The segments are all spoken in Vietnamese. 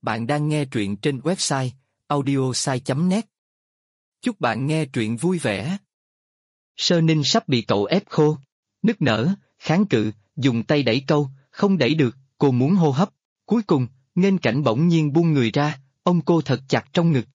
Bạn đang nghe truyện trên website audiosai.net. Chúc bạn nghe truyện vui vẻ. Sơ Ninh sắp bị cậu ép khô. Nức nở, kháng cự, dùng tay đẩy câu, không đẩy được, cô muốn hô hấp. Cuối cùng, Nghênh Cảnh bỗng nhiên buông người ra, ôm cô thật chặt trong ngực.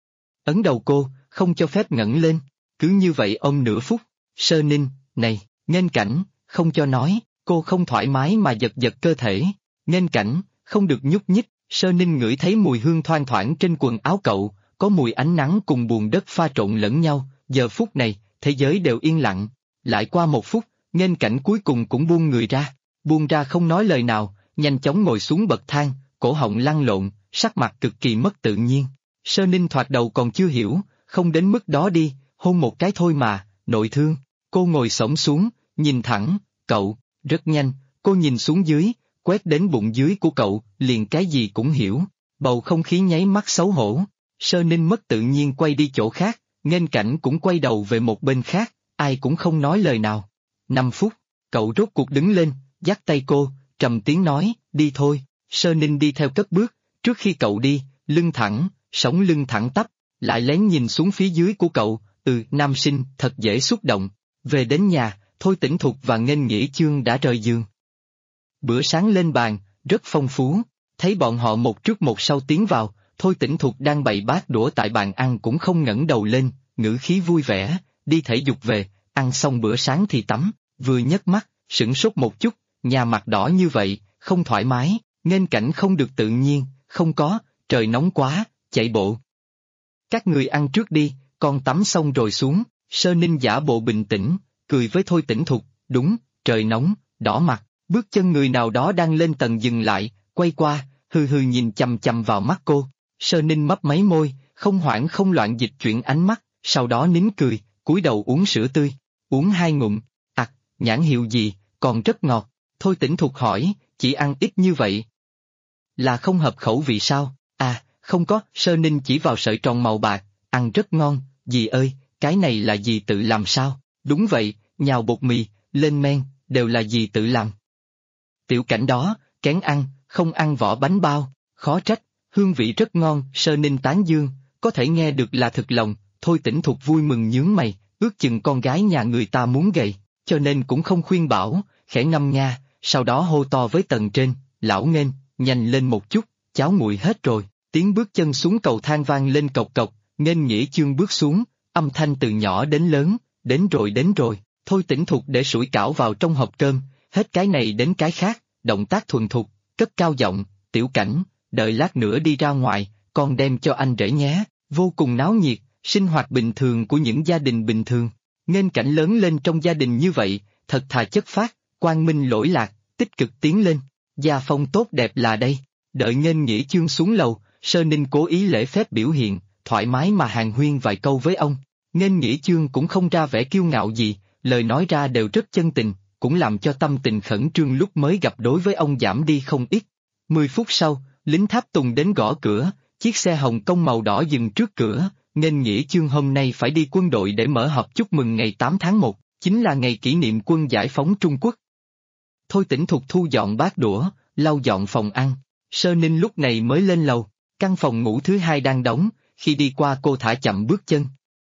Ấn đầu cô, không cho phép ngẩng lên. Cứ như vậy ôm nửa phút. Sơ Ninh, này, Nghênh Cảnh, không cho nói. Cô không thoải mái mà giật giật cơ thể. Nghênh Cảnh, không được nhúc nhích. Sơ Ninh ngửi thấy mùi hương thoang thoảng trên quần áo cậu, có mùi ánh nắng cùng bùn đất pha trộn lẫn nhau. Giờ phút này, thế giới đều yên lặng. Lại qua một phút, Nghênh Cảnh cuối cùng cũng buông người ra. Buông ra không nói lời nào, nhanh chóng ngồi xuống bậc thang, cổ họng lăn lộn, sắc mặt cực kỳ mất tự nhiên. Sơ Ninh thoạt đầu còn chưa hiểu, không đến mức đó đi, hôn một cái thôi mà, nội thương. Cô ngồi xổm xuống, nhìn thẳng, cậu, rất nhanh, cô nhìn xuống dưới, quét đến bụng dưới của cậu, liền cái gì cũng hiểu. Bầu không khí nháy mắt xấu hổ. Sơ Ninh mất tự nhiên quay đi chỗ khác, Nghênh Cảnh cũng quay đầu về một bên khác, ai cũng không nói lời nào. 5 phút, cậu rốt cuộc đứng lên, dắt tay cô, trầm tiếng nói, đi thôi. Sơ Ninh đi theo cất bước, trước khi cậu đi, lưng thẳng, sống lưng thẳng tắp, lại lén nhìn xuống phía dưới của cậu, nam sinh, thật dễ xúc động. Về đến nhà, Thôi Tĩnh Thục và Nghênh Nghĩa Chương đã rời giường. Bữa sáng lên bàn, rất phong phú, thấy bọn họ một trước một sau tiến vào, Thôi Tĩnh Thục đang bày bát đũa tại bàn ăn cũng không ngẩng đầu lên, ngữ khí vui vẻ, đi thể dục về, ăn xong bữa sáng thì tắm, vừa nhấc mắt, sửng sốt một chút, nhà mặt đỏ như vậy, không thoải mái, Nghênh Cảnh không được tự nhiên, không có, trời nóng quá, chạy bộ. Các người ăn trước đi, con tắm xong rồi xuống. Sơ Ninh giả bộ bình tĩnh, cười với Thôi Tĩnh Thục, đúng, trời nóng, đỏ mặt. Bước chân người nào đó đang lên tầng dừng lại, quay qua, hừ hừ nhìn chằm chằm vào mắt cô. Sơ Ninh mấp máy môi, không hoảng không loạn dịch chuyển ánh mắt, sau đó nín cười, cúi đầu uống sữa tươi. Uống 2 ngụm, nhãn hiệu gì, còn rất ngọt. Thôi Tĩnh Thục hỏi, chỉ ăn ít như vậy là không hợp khẩu vị sao? Không có. Sơ Ninh chỉ vào sợi tròn màu bạc, ăn rất ngon. Dì ơi, cái này là dì tự làm sao? Đúng vậy, nhào bột mì, lên men, đều là dì tự làm. Tiểu Cảnh đó, kén ăn, không ăn vỏ bánh bao, khó trách, hương vị rất ngon. Sơ Ninh tán dương, có thể nghe được là thực lòng. Thôi Tĩnh Thục vui mừng nhướng mày, ước chừng con gái nhà người ta muốn gầy, cho nên cũng không khuyên bảo, khẽ ngâm nga, sau đó hô to với tầng trên, lão Nghênh, nhanh lên một chút, cháo nguội hết rồi. Tiếng bước chân xuống cầu thang vang lên cộc cộc, Nghênh Nghĩa Chương bước xuống, âm thanh từ nhỏ đến lớn, đến rồi. Thôi Tĩnh Thục để sủi cảo vào trong hộp cơm, hết cái này đến cái khác, động tác thuần thục, cất cao giọng, Tiểu Cảnh, đợi lát nữa đi ra ngoài, con đem cho anh rể nhé. Vô cùng náo nhiệt, sinh hoạt bình thường của những gia đình bình thường. Nghênh Cảnh lớn lên trong gia đình như vậy, thật thà chất phác, quang minh lỗi lạc, tích cực tiến lên, gia phong tốt đẹp là đây. Đợi Nghênh Nghĩa Chương xuống lầu, Sơ Ninh cố ý lễ phép biểu hiện, thoải mái mà hàn huyên vài câu với ông. Nghênh Nghĩa Chương cũng không ra vẻ kiêu ngạo gì, lời nói ra đều rất chân tình, cũng làm cho tâm tình khẩn trương lúc mới gặp đối với ông giảm đi không ít. 10 phút sau, lính tháp tùng đến gõ cửa, chiếc xe hồng công màu đỏ dừng trước cửa. Nghênh Nghĩa Chương hôm nay phải đi quân đội để mở họp chúc mừng ngày 8 tháng 1, chính là ngày kỷ niệm quân giải phóng Trung Quốc. Thôi Tĩnh Thục thu dọn bát đũa, lau dọn phòng ăn. Sơ Ninh lúc này mới lên lầu, căn phòng ngủ thứ 2 đang đóng, khi đi qua cô thả chậm bước chân.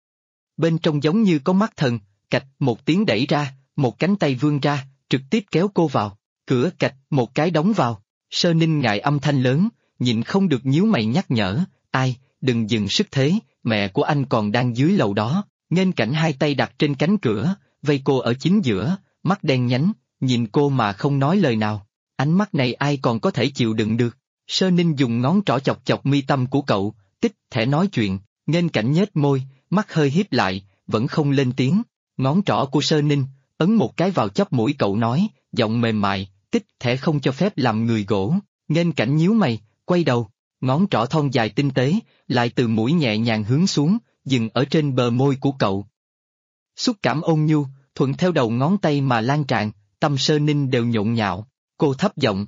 Bên trong giống như có mắt thần, cạch một tiếng đẩy ra, một cánh tay vươn ra, trực tiếp kéo cô vào, cửa cạch một cái đóng vào. Sơ Ninh ngại âm thanh lớn, nhịn không được nhíu mày nhắc nhở, ai, đừng dừng sức thế, mẹ của anh còn đang dưới lầu đó. Nghênh Cảnh hai tay đặt trên cánh cửa, vây cô ở chính giữa, mắt đen nhánh, nhìn cô mà không nói lời nào. Ánh mắt này ai còn có thể chịu đựng được. Sơ Ninh dùng ngón trỏ chọc chọc mi tâm của cậu, tích thể nói chuyện. Nghênh Cảnh nhếch môi, mắt hơi híp lại, vẫn không lên tiếng. Ngón trỏ của Sơ Ninh ấn một cái vào chóp mũi cậu nói, giọng mềm mại, tích thể không cho phép làm người gỗ. Nghênh Cảnh nhíu mày, quay đầu, ngón trỏ thon dài tinh tế, lại từ mũi nhẹ nhàng hướng xuống, dừng ở trên bờ môi của cậu. Xúc cảm ôn nhu, thuận theo đầu ngón tay mà lan tràn, tâm Sơ Ninh đều nhộn nhạo. Cô thấp giọng,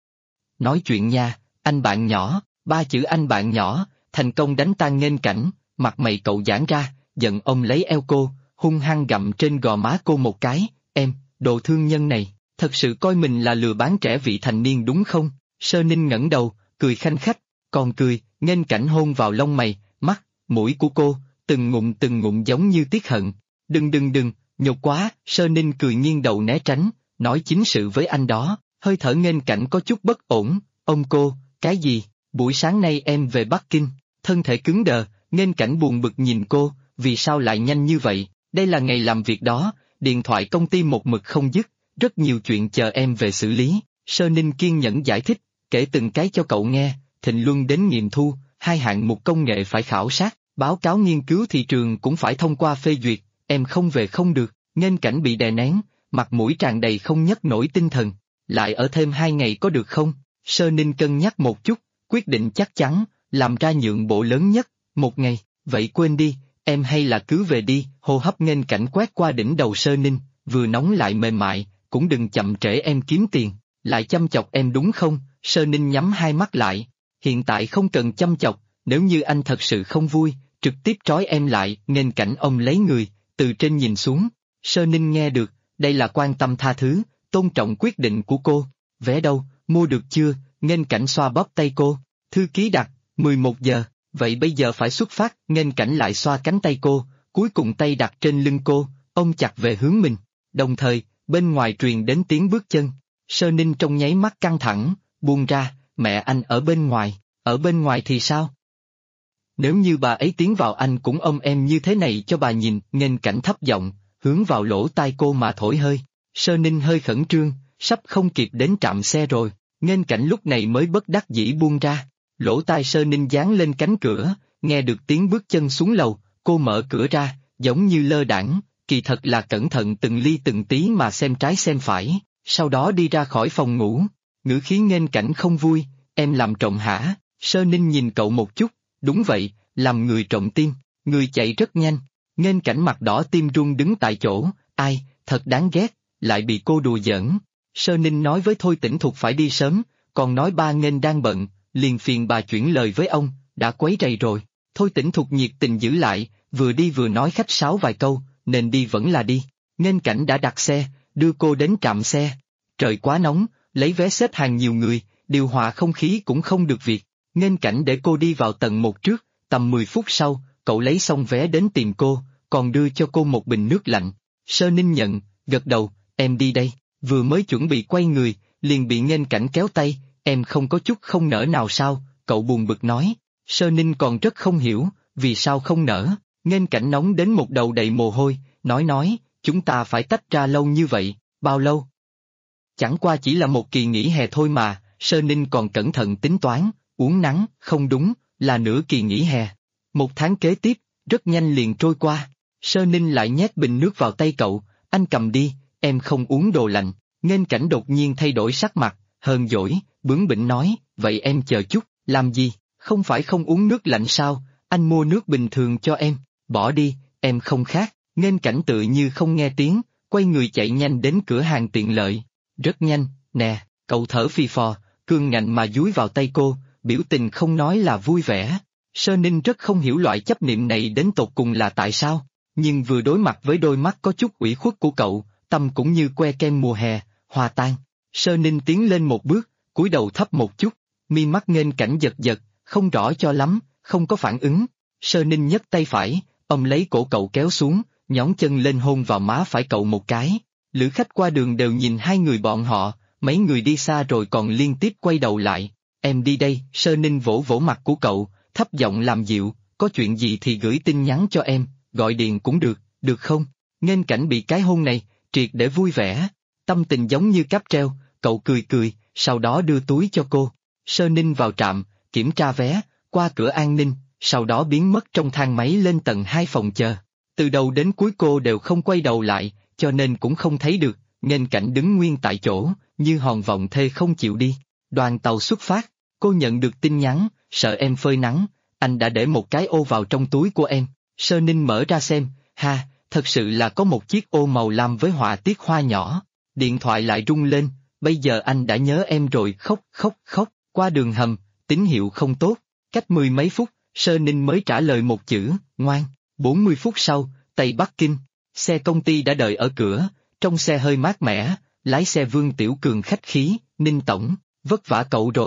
nói chuyện nha, anh bạn nhỏ. 3 chữ anh bạn nhỏ, thành công đánh tan Nghênh Cảnh, mặt mày cậu giãn ra, giận ông lấy eo cô, hung hăng gặm trên gò má cô một cái, em, đồ thương nhân này, thật sự coi mình là lừa bán trẻ vị thành niên đúng không? Sơ Ninh ngẩng đầu, cười khanh khách, Còn cười, nghênh cảnh hôn vào lông mày, mắt, mũi của cô, từng ngụm giống như tiếc hận. Đừng, nhục quá, Sơ Ninh cười nghiêng đầu né tránh, nói chính sự với anh đó, hơi thở nghênh cảnh có chút bất ổn, cô, cái gì, buổi sáng nay em về Bắc Kinh, thân thể cứng đờ, nghênh cảnh buồn bực nhìn cô, vì sao lại nhanh như vậy, đây là ngày làm việc đó, điện thoại công ty một mực không dứt, rất nhiều chuyện chờ em về xử lý, Sơ Ninh kiên nhẫn giải thích, kể từng cái cho cậu nghe, Thịnh Luân đến nghiệm thu, 2 hạng mục công nghệ phải khảo sát, báo cáo nghiên cứu thị trường cũng phải thông qua phê duyệt, em không về không được, nghênh cảnh bị đè nén, mặt mũi tràn đầy không nhấc nổi tinh thần, lại ở thêm 2 ngày có được không? Sơ Ninh cân nhắc một chút, quyết định chắc chắn, làm ra nhượng bộ lớn nhất, 1 ngày, vậy quên đi, em hay là cứ về đi, hô hấp nghênh cảnh quét qua đỉnh đầu Sơ Ninh, vừa nóng lại mềm mại, cũng đừng chậm trễ em kiếm tiền, lại chăm chọc em đúng không? Sơ Ninh nhắm hai mắt lại, hiện tại không cần chăm chọc, nếu như anh thật sự không vui, trực tiếp trói em lại, nghênh cảnh ông lấy người, từ trên nhìn xuống, Sơ Ninh nghe được, đây là quan tâm tha thứ, tôn trọng quyết định của cô, vé đâu, mua được chưa, nghênh cảnh xoa bóp tay cô, thư ký đặt, 11 giờ, vậy bây giờ phải xuất phát, nghênh cảnh lại xoa cánh tay cô, cuối cùng tay đặt trên lưng cô, ôm chặt về hướng mình, đồng thời, bên ngoài truyền đến tiếng bước chân, Sơ Ninh trong nháy mắt căng thẳng, buông ra, mẹ anh ở bên ngoài thì sao? Nếu như bà ấy tiến vào anh cũng ôm em như thế này cho bà nhìn, nghênh cảnh thấp giọng, hướng vào lỗ tai cô mà thổi hơi, Sơ Ninh hơi khẩn trương, sắp không kịp đến trạm xe rồi, nghênh cảnh lúc này mới bất đắc dĩ buông ra, lỗ tai Sơ Ninh dán lên cánh cửa, nghe được tiếng bước chân xuống lầu, cô mở cửa ra, giống như lơ đãng, kỳ thật là cẩn thận từng ly từng tí mà xem trái xem phải, sau đó đi ra khỏi phòng ngủ, ngữ khí nghênh cảnh không vui, em làm trộm hả? Sơ Ninh nhìn cậu một chút, đúng vậy, làm người trộm tim, người chạy rất nhanh, nghênh cảnh mặt đỏ tim run đứng tại chỗ, ai, thật đáng ghét, lại bị cô đùa giỡn. Sơ Ninh nói với Thôi Tĩnh Thục phải đi sớm, còn nói ba nghênh đang bận, liền phiền bà chuyển lời với ông, đã quấy rầy rồi. Thôi Tĩnh Thục nhiệt tình giữ lại, vừa đi vừa nói khách sáo vài câu, nên đi vẫn là đi. Nghênh cảnh đã đặt xe, đưa cô đến trạm xe. Trời quá nóng, lấy vé xếp hàng nhiều người, điều hòa không khí cũng không được việc. Nghênh cảnh để cô đi vào tầng 1 trước, tầm 10 phút sau, cậu lấy xong vé đến tìm cô, còn đưa cho cô một bình nước lạnh. Sơ Ninh nhận, gật đầu, em đi đây, vừa mới chuẩn bị quay người, liền bị nghênh cảnh kéo tay, em không có chút không nỡ nào sao, cậu buồn bực nói. Sơ Ninh còn rất không hiểu, vì sao không nỡ, nghênh cảnh nóng đến một đầu đầy mồ hôi, nói, chúng ta phải tách ra lâu như vậy, bao lâu? Chẳng qua chỉ là một kỳ nghỉ hè thôi mà, Sơ Ninh còn cẩn thận tính toán, uống nắng, không đúng, là nửa kỳ nghỉ hè. 1 tháng kế tiếp, rất nhanh liền trôi qua, Sơ Ninh lại nhét bình nước vào tay cậu, anh cầm đi, em không uống đồ lạnh, nghênh cảnh đột nhiên thay đổi sắc mặt, hờn dỗi, bướng bỉnh nói, vậy em chờ chút, làm gì, không phải không uống nước lạnh sao, anh mua nước bình thường cho em, bỏ đi, em không khát, nghênh cảnh tự như không nghe tiếng, quay người chạy nhanh đến cửa hàng tiện lợi, rất nhanh, nè, cậu thở phì phò, cương ngạnh mà dúi vào tay cô, biểu tình không nói là vui vẻ. Sơ Ninh rất không hiểu loại chấp niệm này đến tột cùng là tại sao, nhưng vừa đối mặt với đôi mắt có chút ủy khuất của cậu, tâm cũng như que kem mùa hè, hòa tan. Sơ Ninh tiến lên một bước, cúi đầu thấp một chút, mi mắt nghênh cảnh giật giật, không rõ cho lắm, không có phản ứng. Sơ Ninh nhấc tay phải, ôm lấy cổ cậu kéo xuống, nhón chân lên hôn vào má phải cậu một cái. Lữ khách qua đường đều nhìn hai người bọn họ, mấy người đi xa rồi còn liên tiếp quay đầu lại. Em đi đây, Sơ Ninh vỗ vỗ mặt của cậu, thấp giọng làm dịu, có chuyện gì thì gửi tin nhắn cho em, gọi điện cũng được, được không? Nghênh cảnh bị cái hôn này, triệt để vui vẻ, tâm tình giống như cáp treo, cậu cười, sau đó đưa túi cho cô. Sơ Ninh vào trạm, kiểm tra vé, qua cửa an ninh, sau đó biến mất trong thang máy lên tầng 2 phòng chờ. Từ đầu đến cuối cô đều không quay đầu lại, cho nên cũng không thấy được, nghênh cảnh đứng nguyên tại chỗ, như hòn vọng thê không chịu đi. Đoàn tàu xuất phát, cô nhận được tin nhắn, sợ em phơi nắng, anh đã để một cái ô vào trong túi của em. Sơ Ninh mở ra xem, ha, thật sự là có một chiếc ô màu lam với họa tiết hoa nhỏ. Điện thoại lại rung lên, bây giờ anh đã nhớ em rồi, khóc, qua đường hầm, tín hiệu không tốt, cách 10 mấy phút, Sơ Ninh mới trả lời một chữ, ngoan. 40 phút sau, Tây Bắc Kinh, xe công ty đã đợi ở cửa, trong xe hơi mát mẻ, lái xe Vương Tiểu Cường khách khí, Ninh tổng, vất vả cậu rồi,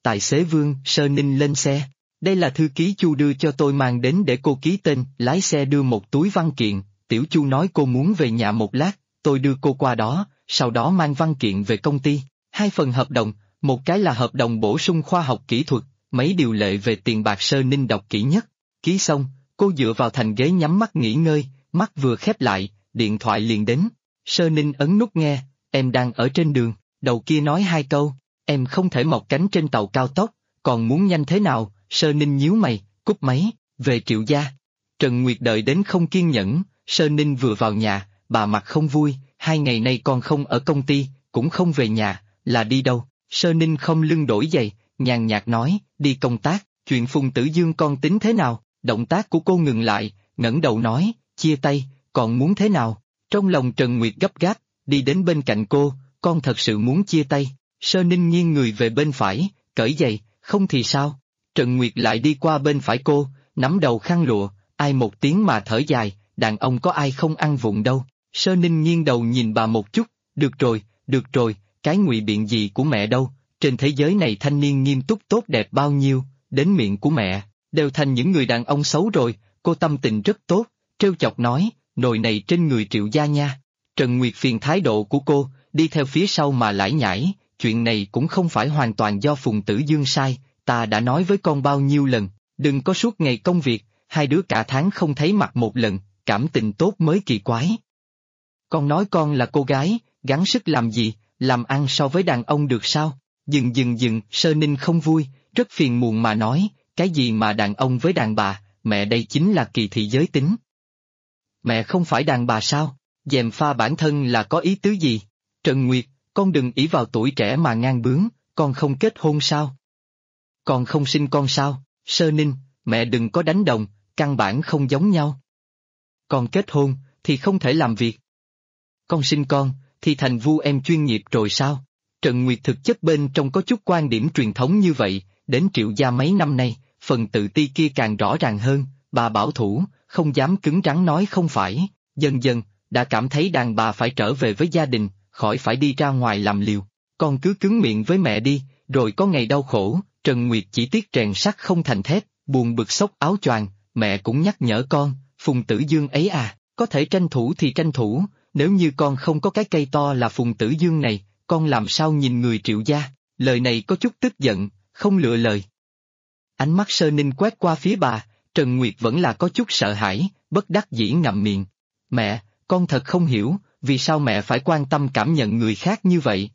Tài xế Vương, Sơ Ninh lên xe. Đây là thư ký Chu đưa cho tôi mang đến để cô ký tên. Lái xe đưa một túi văn kiện. Tiểu Chu nói cô muốn về nhà một lát, tôi đưa cô qua đó, sau đó mang văn kiện về công ty. 2 phần hợp đồng, một cái là hợp đồng bổ sung khoa học kỹ thuật, mấy điều lệ về tiền bạc. Sơ Ninh đọc kỹ nhất. Ký xong, cô dựa vào thành ghế nhắm mắt nghỉ ngơi, mắt vừa khép lại, điện thoại liền đến. Sơ Ninh ấn nút nghe, em đang ở trên đường, đầu kia nói 2 câu, em không thể mọc cánh trên tàu cao tốc, còn muốn nhanh thế nào? Sơ Ninh nhíu mày, cúp máy, về Triệu gia. Trần Nguyệt đợi đến không kiên nhẫn, Sơ Ninh vừa vào nhà, bà mặt không vui, 2 ngày nay con không ở công ty, cũng không về nhà, là đi đâu? Sơ Ninh không lưng đổi giày, nhàn nhạt nói, đi công tác, chuyện Phùng Tử Dương con tính thế nào? Động tác của cô ngừng lại, ngẩng đầu nói, chia tay, còn muốn thế nào? Trong lòng Trần Nguyệt gấp gáp, đi đến bên cạnh cô, con thật sự muốn chia tay. Sơ Ninh nghiêng người về bên phải, cởi giày, không thì sao? Trần Nguyệt lại đi qua bên phải cô, nắm đầu khăn lụa, ai một tiếng mà thở dài, đàn ông có ai không ăn vụng đâu. Sơ Ninh nghiêng đầu nhìn bà một chút, được rồi, cái ngụy biện gì của mẹ đâu, trên thế giới này thanh niên nghiêm túc tốt đẹp bao nhiêu, đến miệng của mẹ, đều thành những người đàn ông xấu rồi. Cô tâm tình rất tốt, trêu chọc nói, nồi này trên người Triệu gia nha. Trần Nguyệt phiền thái độ của cô, đi theo phía sau mà lải nhải, chuyện này cũng không phải hoàn toàn do Phùng Tử Dương sai, ta đã nói với con bao nhiêu lần, đừng có suốt ngày công việc, 2 đứa cả tháng không thấy mặt một lần, cảm tình tốt mới kỳ quái. Con nói con là cô gái, gắng sức làm gì, làm ăn so với đàn ông được sao? Dừng, Sơ Ninh không vui, rất phiền muộn mà nói, cái gì mà đàn ông với đàn bà, mẹ đây chính là kỳ thị giới tính. Mẹ không phải đàn bà sao? Gièm pha bản thân là có ý tứ gì? Trần Nguyệt, con đừng ỷ vào tuổi trẻ mà ngang bướng, con không kết hôn sao? Con không sinh con sao? Sơ Ninh, mẹ đừng có đánh đồng, căn bản không giống nhau. Con kết hôn, thì không thể làm việc. Con sinh con, thì thành vu em chuyên nghiệp rồi sao? Trần Nguyệt thực chất bên trong có chút quan điểm truyền thống như vậy, đến Triệu gia mấy năm nay, phần tự ti kia càng rõ ràng hơn, bà bảo thủ, không dám cứng rắn nói không phải, dần dần, đã cảm thấy đàn bà phải trở về với gia đình, khỏi phải đi ra ngoài làm liều. Con cứ cứng miệng với mẹ đi, rồi có ngày đau khổ. Trần Nguyệt chỉ tiếc rèn sắt không thành thép, buồn bực xốc áo choàng, mẹ cũng nhắc nhở con, Phùng Tử Dương ấy à, có thể tranh thủ thì tranh thủ, nếu như con không có cái cây to là Phùng Tử Dương này, con làm sao nhìn người Triệu gia? Lời này có chút tức giận, không lựa lời. Ánh mắt Sơ Ninh quét qua phía bà, Trần Nguyệt vẫn là có chút sợ hãi, bất đắc dĩ ngậm miệng. Mẹ, con thật không hiểu, vì sao mẹ phải quan tâm cảm nhận người khác như vậy?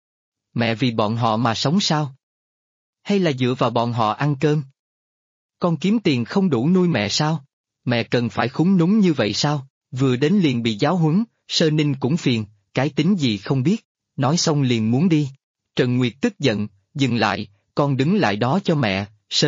Mẹ vì bọn họ mà sống sao? Hay là dựa vào bọn họ ăn cơm? Con kiếm tiền không đủ nuôi mẹ sao? Mẹ cần phải khúng núng như vậy sao? Vừa đến liền bị giáo huấn, Sơ Ninh cũng phiền, cái tính gì không biết, nói xong liền muốn đi. Trần Nguyệt tức giận, dừng lại, con đứng lại đó cho mẹ.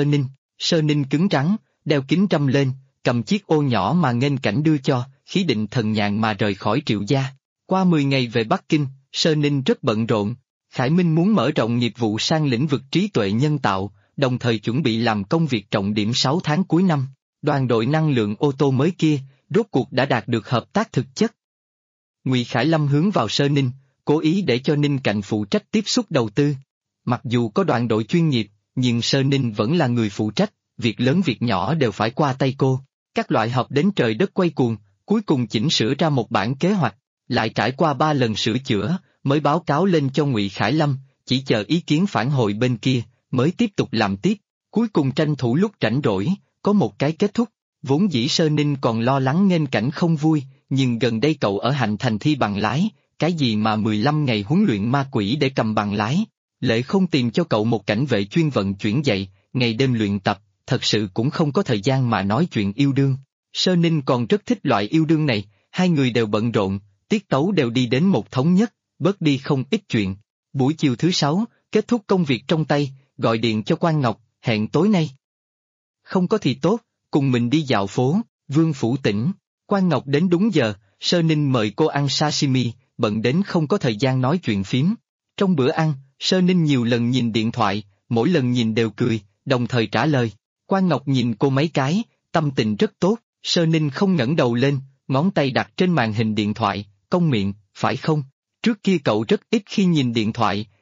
Sơ Ninh cứng rắn, đeo kính râm lên, cầm chiếc ô nhỏ mà nghênh cảnh đưa cho, khí định thần nhàn mà rời khỏi Triệu gia. Qua 10 ngày về Bắc Kinh, Sơ Ninh rất bận rộn. Khải Minh muốn mở rộng nghiệp vụ sang lĩnh vực trí tuệ nhân tạo, đồng thời chuẩn bị làm công việc trọng điểm 6 tháng cuối năm. Đoàn đội năng lượng ô tô mới kia, rốt cuộc đã đạt được hợp tác thực chất. Ngụy Khải Lâm hướng vào Sơ Ninh, cố ý để cho Ninh Cạnh phụ trách tiếp xúc đầu tư. Mặc dù có đoàn đội chuyên nghiệp, nhưng Sơ Ninh vẫn là người phụ trách, việc lớn việc nhỏ đều phải qua tay cô. Các loại họp đến trời đất quay cuồng, cuối cùng chỉnh sửa ra một bản kế hoạch, lại trải qua 3 lần sửa chữa, mới báo cáo lên cho Ngụy Khải Lâm, chỉ chờ ý kiến phản hồi bên kia, mới tiếp tục làm tiếp. Cuối cùng tranh thủ lúc rảnh rỗi, có một cái kết thúc. Vốn dĩ Sơ Ninh còn lo lắng nghênh cảnh không vui, nhưng gần đây cậu ở Hạnh Thành thi bằng lái, cái gì mà 15 ngày huấn luyện ma quỷ để cầm bằng lái. Lệ không tìm cho cậu một cảnh vệ chuyên vận chuyển dạy, ngày đêm luyện tập, thật sự cũng không có thời gian mà nói chuyện yêu đương. Sơ Ninh còn rất thích loại yêu đương này, 2 người đều bận rộn, tiết tấu đều đi đến một thống nhất, bớt đi không ít chuyện. Buổi chiều thứ 6, kết thúc công việc trong tay, gọi điện cho Quan Ngọc, hẹn tối nay. Không có thì tốt, cùng mình đi dạo phố, Vương Phủ tỉnh. Quan Ngọc đến đúng giờ, Sơ Ninh mời cô ăn sashimi, bận đến không có thời gian nói chuyện phím. Trong bữa ăn, Sơ Ninh nhiều lần nhìn điện thoại, mỗi lần nhìn đều cười, đồng thời trả lời. Quan Ngọc nhìn cô mấy cái, tâm tình rất tốt, Sơ Ninh không ngẩng đầu lên, ngón tay đặt trên màn hình điện thoại, cong miệng, phải không? Trước kia cậu rất ít khi nhìn điện thoại,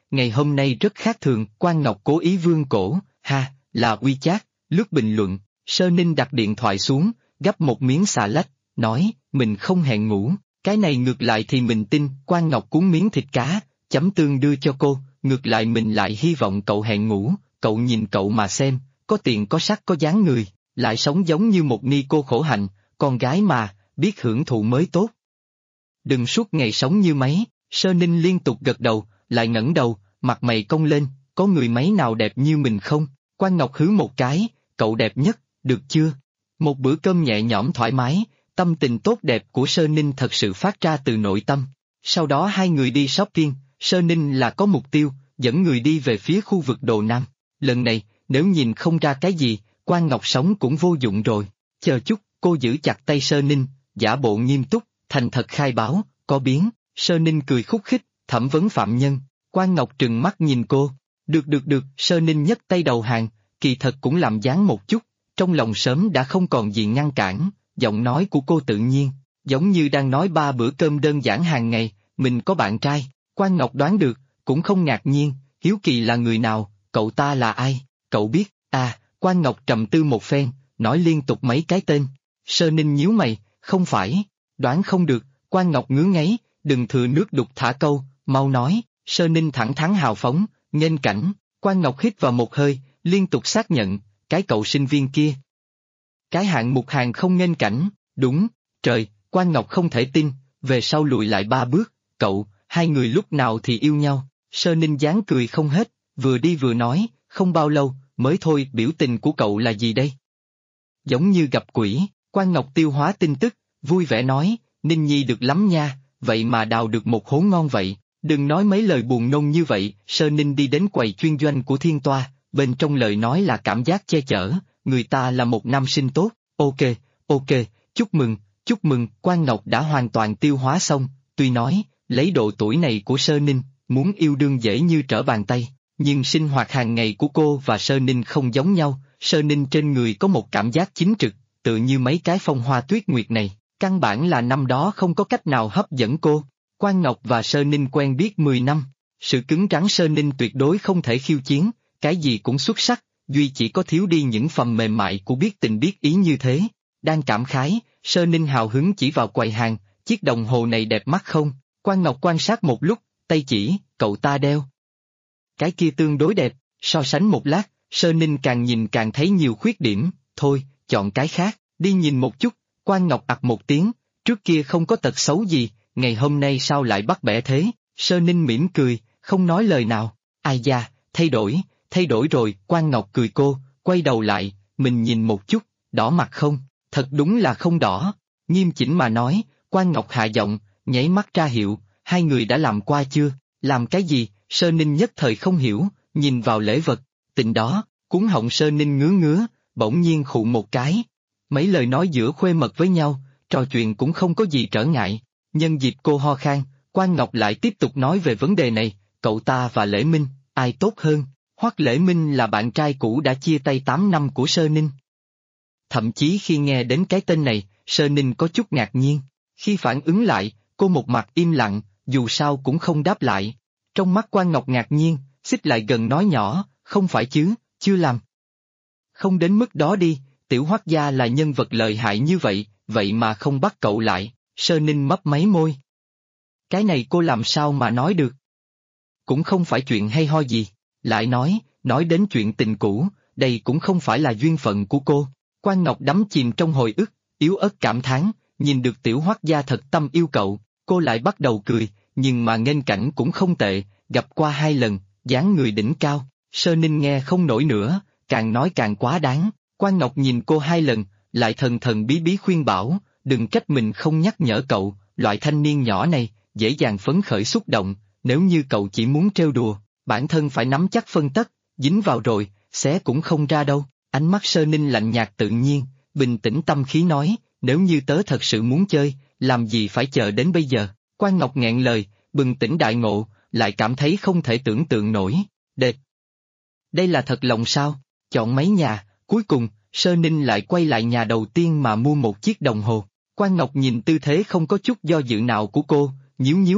ngày hôm nay rất khác thường, Quan Ngọc cố ý vương cổ, ha, là WeChat, lướt bình luận, Sơ Ninh đặt điện thoại xuống, gắp một miếng xà lách, nói, mình không hẹn ngủ, cái này ngược lại thì mình tin, Quan Ngọc cuốn miếng thịt cá, chấm tương đưa cho cô, ngược lại mình lại hy vọng cậu hẹn ngủ, cậu nhìn cậu mà xem, có tiền có sắc có dáng người, lại sống giống như một ni cô khổ hạnh, con gái mà, biết hưởng thụ mới tốt. Đừng suốt ngày sống như mấy, Sơ Ninh liên tục gật đầu, lại ngẩng đầu, mặt mày cong lên, có người mấy nào đẹp như mình không? Quan Ngọc hứ một cái, cậu đẹp nhất, được chưa? Một bữa cơm nhẹ nhõm thoải mái, tâm tình tốt đẹp của Sơ Ninh thật sự phát ra từ nội tâm. Sau đó hai người đi shopping, Sơ Ninh là có mục tiêu, dẫn người đi về phía khu vực Đồ Nam. Lần này, nếu nhìn không ra cái gì, Quan Ngọc sống cũng vô dụng rồi. Chờ chút, cô giữ chặt tay Sơ Ninh, giả bộ nghiêm túc, thành thật khai báo, có biến. Sơ Ninh cười khúc khích, thẩm vấn phạm nhân. Quan Ngọc trừng mắt nhìn cô. Được, Sơ Ninh nhấc tay đầu hàng, kỳ thật cũng làm dáng một chút, trong lòng sớm đã không còn gì ngăn cản, giọng nói của cô tự nhiên, giống như đang nói 3 bữa cơm đơn giản hàng ngày, mình có bạn trai. Quan Ngọc đoán được, cũng không ngạc nhiên, hiếu kỳ là người nào, cậu ta là ai, cậu biết, Quan Ngọc trầm tư một phen, nói liên tục mấy cái tên. Sơ Ninh nhíu mày, không phải, đoán không được, Quan Ngọc ngứa ngáy, đừng thừa nước đục thả câu, mau nói. Sơ Ninh thẳng thắn hào phóng, nghênh cảnh. Quan Ngọc hít vào một hơi, liên tục xác nhận, cái cậu sinh viên kia. Cái hạng mục hàng không nghênh cảnh, đúng, trời, Quan Ngọc không thể tin, về sau lùi lại 3 bước, cậu, hai người lúc nào thì yêu nhau. Sơ Ninh dáng cười không hết, vừa đi vừa nói, không bao lâu, mới thôi, biểu tình của cậu là gì đây? Giống như gặp quỷ. Quan Ngọc tiêu hóa tin tức, vui vẻ nói, Ninh Nhi được lắm nha, vậy mà đào được một hố ngon vậy. Đừng nói mấy lời buồn nôn như vậy. Sơ Ninh đi đến quầy chuyên doanh của Thiên Toa, bên trong lời nói là cảm giác che chở, người ta là một nam sinh tốt, ok, chúc mừng, Quan Ngọc đã hoàn toàn tiêu hóa xong, tuy nói, lấy độ tuổi này của Sơ Ninh, muốn yêu đương dễ như trở bàn tay, nhưng sinh hoạt hàng ngày của cô và Sơ Ninh không giống nhau, Sơ Ninh trên người có một cảm giác chính trực, tự như mấy cái phong hoa tuyết nguyệt này, căn bản là năm đó không có cách nào hấp dẫn cô. Quan Ngọc và Sơ Ninh quen biết 10 năm, sự cứng rắn Sơ Ninh tuyệt đối không thể khiêu chiến, cái gì cũng xuất sắc, duy chỉ có thiếu đi những phần mềm mại của biết tình biết ý như thế. Đang cảm khái, Sơ Ninh hào hứng chỉ vào quầy hàng, chiếc đồng hồ này đẹp mắt không? Quan Ngọc quan sát một lúc, tay chỉ, cậu ta đeo. Cái kia tương đối đẹp, so sánh một lát, Sơ Ninh càng nhìn càng thấy nhiều khuyết điểm, thôi, chọn cái khác, đi nhìn một chút. Quan Ngọc ặc một tiếng, trước kia không có tật xấu gì, ngày hôm nay sao lại bắt bẻ thế? Sơ Ninh mỉm cười, không nói lời nào. Ai da, thay đổi rồi. Quan Ngọc cười cô, quay đầu lại, mình nhìn một chút, đỏ mặt không? Thật đúng là không đỏ. Nghiêm chỉnh mà nói, Quan Ngọc hạ giọng, nháy mắt ra hiệu, hai người đã làm qua chưa? Làm cái gì? Sơ Ninh nhất thời không hiểu, nhìn vào lễ vật, tình đó, cuốn họng Sơ Ninh ngứa, bỗng nhiên khụ một cái. Mấy lời nói giữa khuê mật với nhau, trò chuyện cũng không có gì trở ngại. Nhân dịp cô ho khan, Quan Ngọc lại tiếp tục nói về vấn đề này, cậu ta và Lễ Minh, ai tốt hơn? Hoắc Lễ Minh là bạn trai cũ đã chia tay 8 năm của Sơ Ninh. Thậm chí khi nghe đến cái tên này, Sơ Ninh có chút ngạc nhiên. Khi phản ứng lại, cô một mặt im lặng, dù sao cũng không đáp lại. Trong mắt Quan Ngọc ngạc nhiên, xích lại gần nói nhỏ, không phải chứ, chưa làm. Không đến mức đó đi, tiểu Hoắc gia là nhân vật lợi hại như vậy, vậy mà không bắt cậu lại. Sơ Ninh mấp máy môi. Cái này cô làm sao mà nói được? Cũng không phải chuyện hay ho gì. Lại nói đến chuyện tình cũ, đây cũng không phải là duyên phận của cô. Quan Ngọc đắm chìm trong hồi ức, yếu ớt cảm thán, nhìn được tiểu Hoắc gia thật tâm yêu cậu, cô lại bắt đầu cười, nhưng mà nghênh cảnh cũng không tệ, gặp qua 2 lần, dáng người đỉnh cao. Sơ Ninh nghe không nổi nữa, càng nói càng quá đáng. Quan Ngọc nhìn cô 2 lần, lại thần thần bí bí khuyên bảo, đừng trách mình không nhắc nhở cậu, loại thanh niên nhỏ này, dễ dàng phấn khởi xúc động, nếu như cậu chỉ muốn trêu đùa, bản thân phải nắm chắc phân tất, dính vào rồi, xé cũng không ra đâu. Ánh mắt Sơ Ninh lạnh nhạt tự nhiên, bình tĩnh tâm khí nói, nếu như tớ thật sự muốn chơi, làm gì phải chờ đến bây giờ? Quan Ngọc nghẹn lời, bừng tỉnh đại ngộ, lại cảm thấy không thể tưởng tượng nổi. Đây là thật lòng sao? Chọn mấy nhà, cuối cùng, Sơ Ninh lại quay lại nhà đầu tiên mà mua một chiếc đồng hồ. Quan Ngọc nhìn tư thế không có chút do dự nào của cô, nhíu nhíu mày,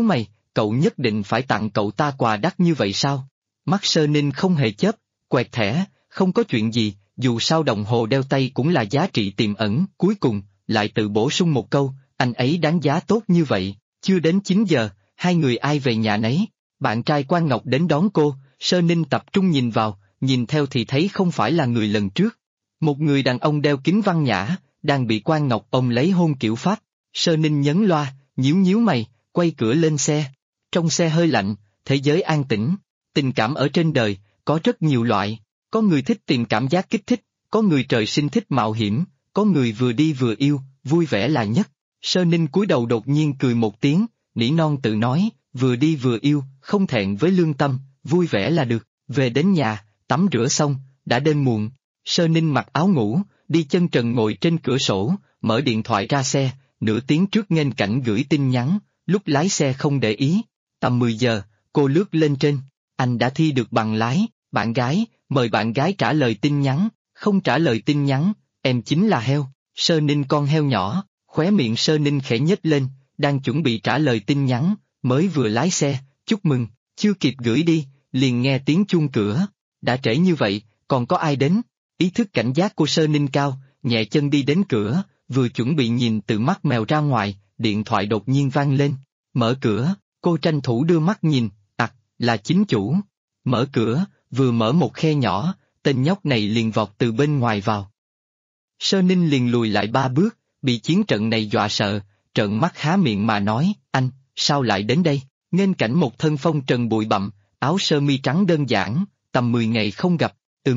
cậu nhất định phải tặng cậu ta quà đắt như vậy sao? Mắt Sơ Ninh không hề chớp, quẹt thẻ, không có chuyện gì, dù sao đồng hồ đeo tay cũng là giá trị tiềm ẩn, cuối cùng, lại tự bổ sung một câu, anh ấy đáng giá tốt như vậy, chưa đến 9 giờ, hai người ai về nhà nấy, bạn trai Quan Ngọc đến đón cô, Sơ Ninh tập trung nhìn vào, nhìn theo thì thấy không phải là người lần trước. Một người đàn ông đeo kính văn nhã, đang bị Quan Ngọc ôm lấy hôn kiểu Pháp, Sơ Ninh nhấn loa, nhíu nhíu mày, quay cửa lên xe. Trong xe hơi lạnh, thế giới an tĩnh, tình cảm ở trên đời, có rất nhiều loại, có người thích tìm cảm giác kích thích, có người trời sinh thích mạo hiểm, có người vừa đi vừa yêu, vui vẻ là nhất. Sơ Ninh cúi đầu đột nhiên cười một tiếng, nỉ non tự nói, vừa đi vừa yêu, không thẹn với lương tâm, vui vẻ là được. Về đến nhà, tắm rửa xong, đã đêm muộn. Sơ Ninh mặc áo ngủ, đi chân trần ngồi trên cửa sổ, mở điện thoại ra xe, nửa tiếng trước nghênh cảnh gửi tin nhắn, lúc lái xe không để ý. Tầm 10 giờ, cô lướt lên trên, anh đã thi được bằng lái, bạn gái, mời bạn gái trả lời tin nhắn, không trả lời tin nhắn, em chính là heo. Sơ Ninh con heo nhỏ, khóe miệng Sơ Ninh khẽ nhếch lên, đang chuẩn bị trả lời tin nhắn, mới vừa lái xe, chúc mừng, chưa kịp gửi đi, liền nghe tiếng chuông cửa, đã trễ như vậy, còn có ai đến? Ý thức cảnh giác của Sơ Ninh cao, nhẹ chân đi đến cửa, vừa chuẩn bị nhìn từ mắt mèo ra ngoài, điện thoại đột nhiên vang lên, mở cửa, cô tranh thủ đưa mắt nhìn, là chính chủ. Mở cửa, vừa mở một khe nhỏ, tên nhóc này liền vọt từ bên ngoài vào. Sơ Ninh liền lùi lại 3 bước, bị chiến trận này dọa sợ, trợn mắt há miệng mà nói, anh, sao lại đến đây? Nghênh cảnh một thân phong trần bụi bặm, áo sơ mi trắng đơn giản, tầm 10 ngày không gặp,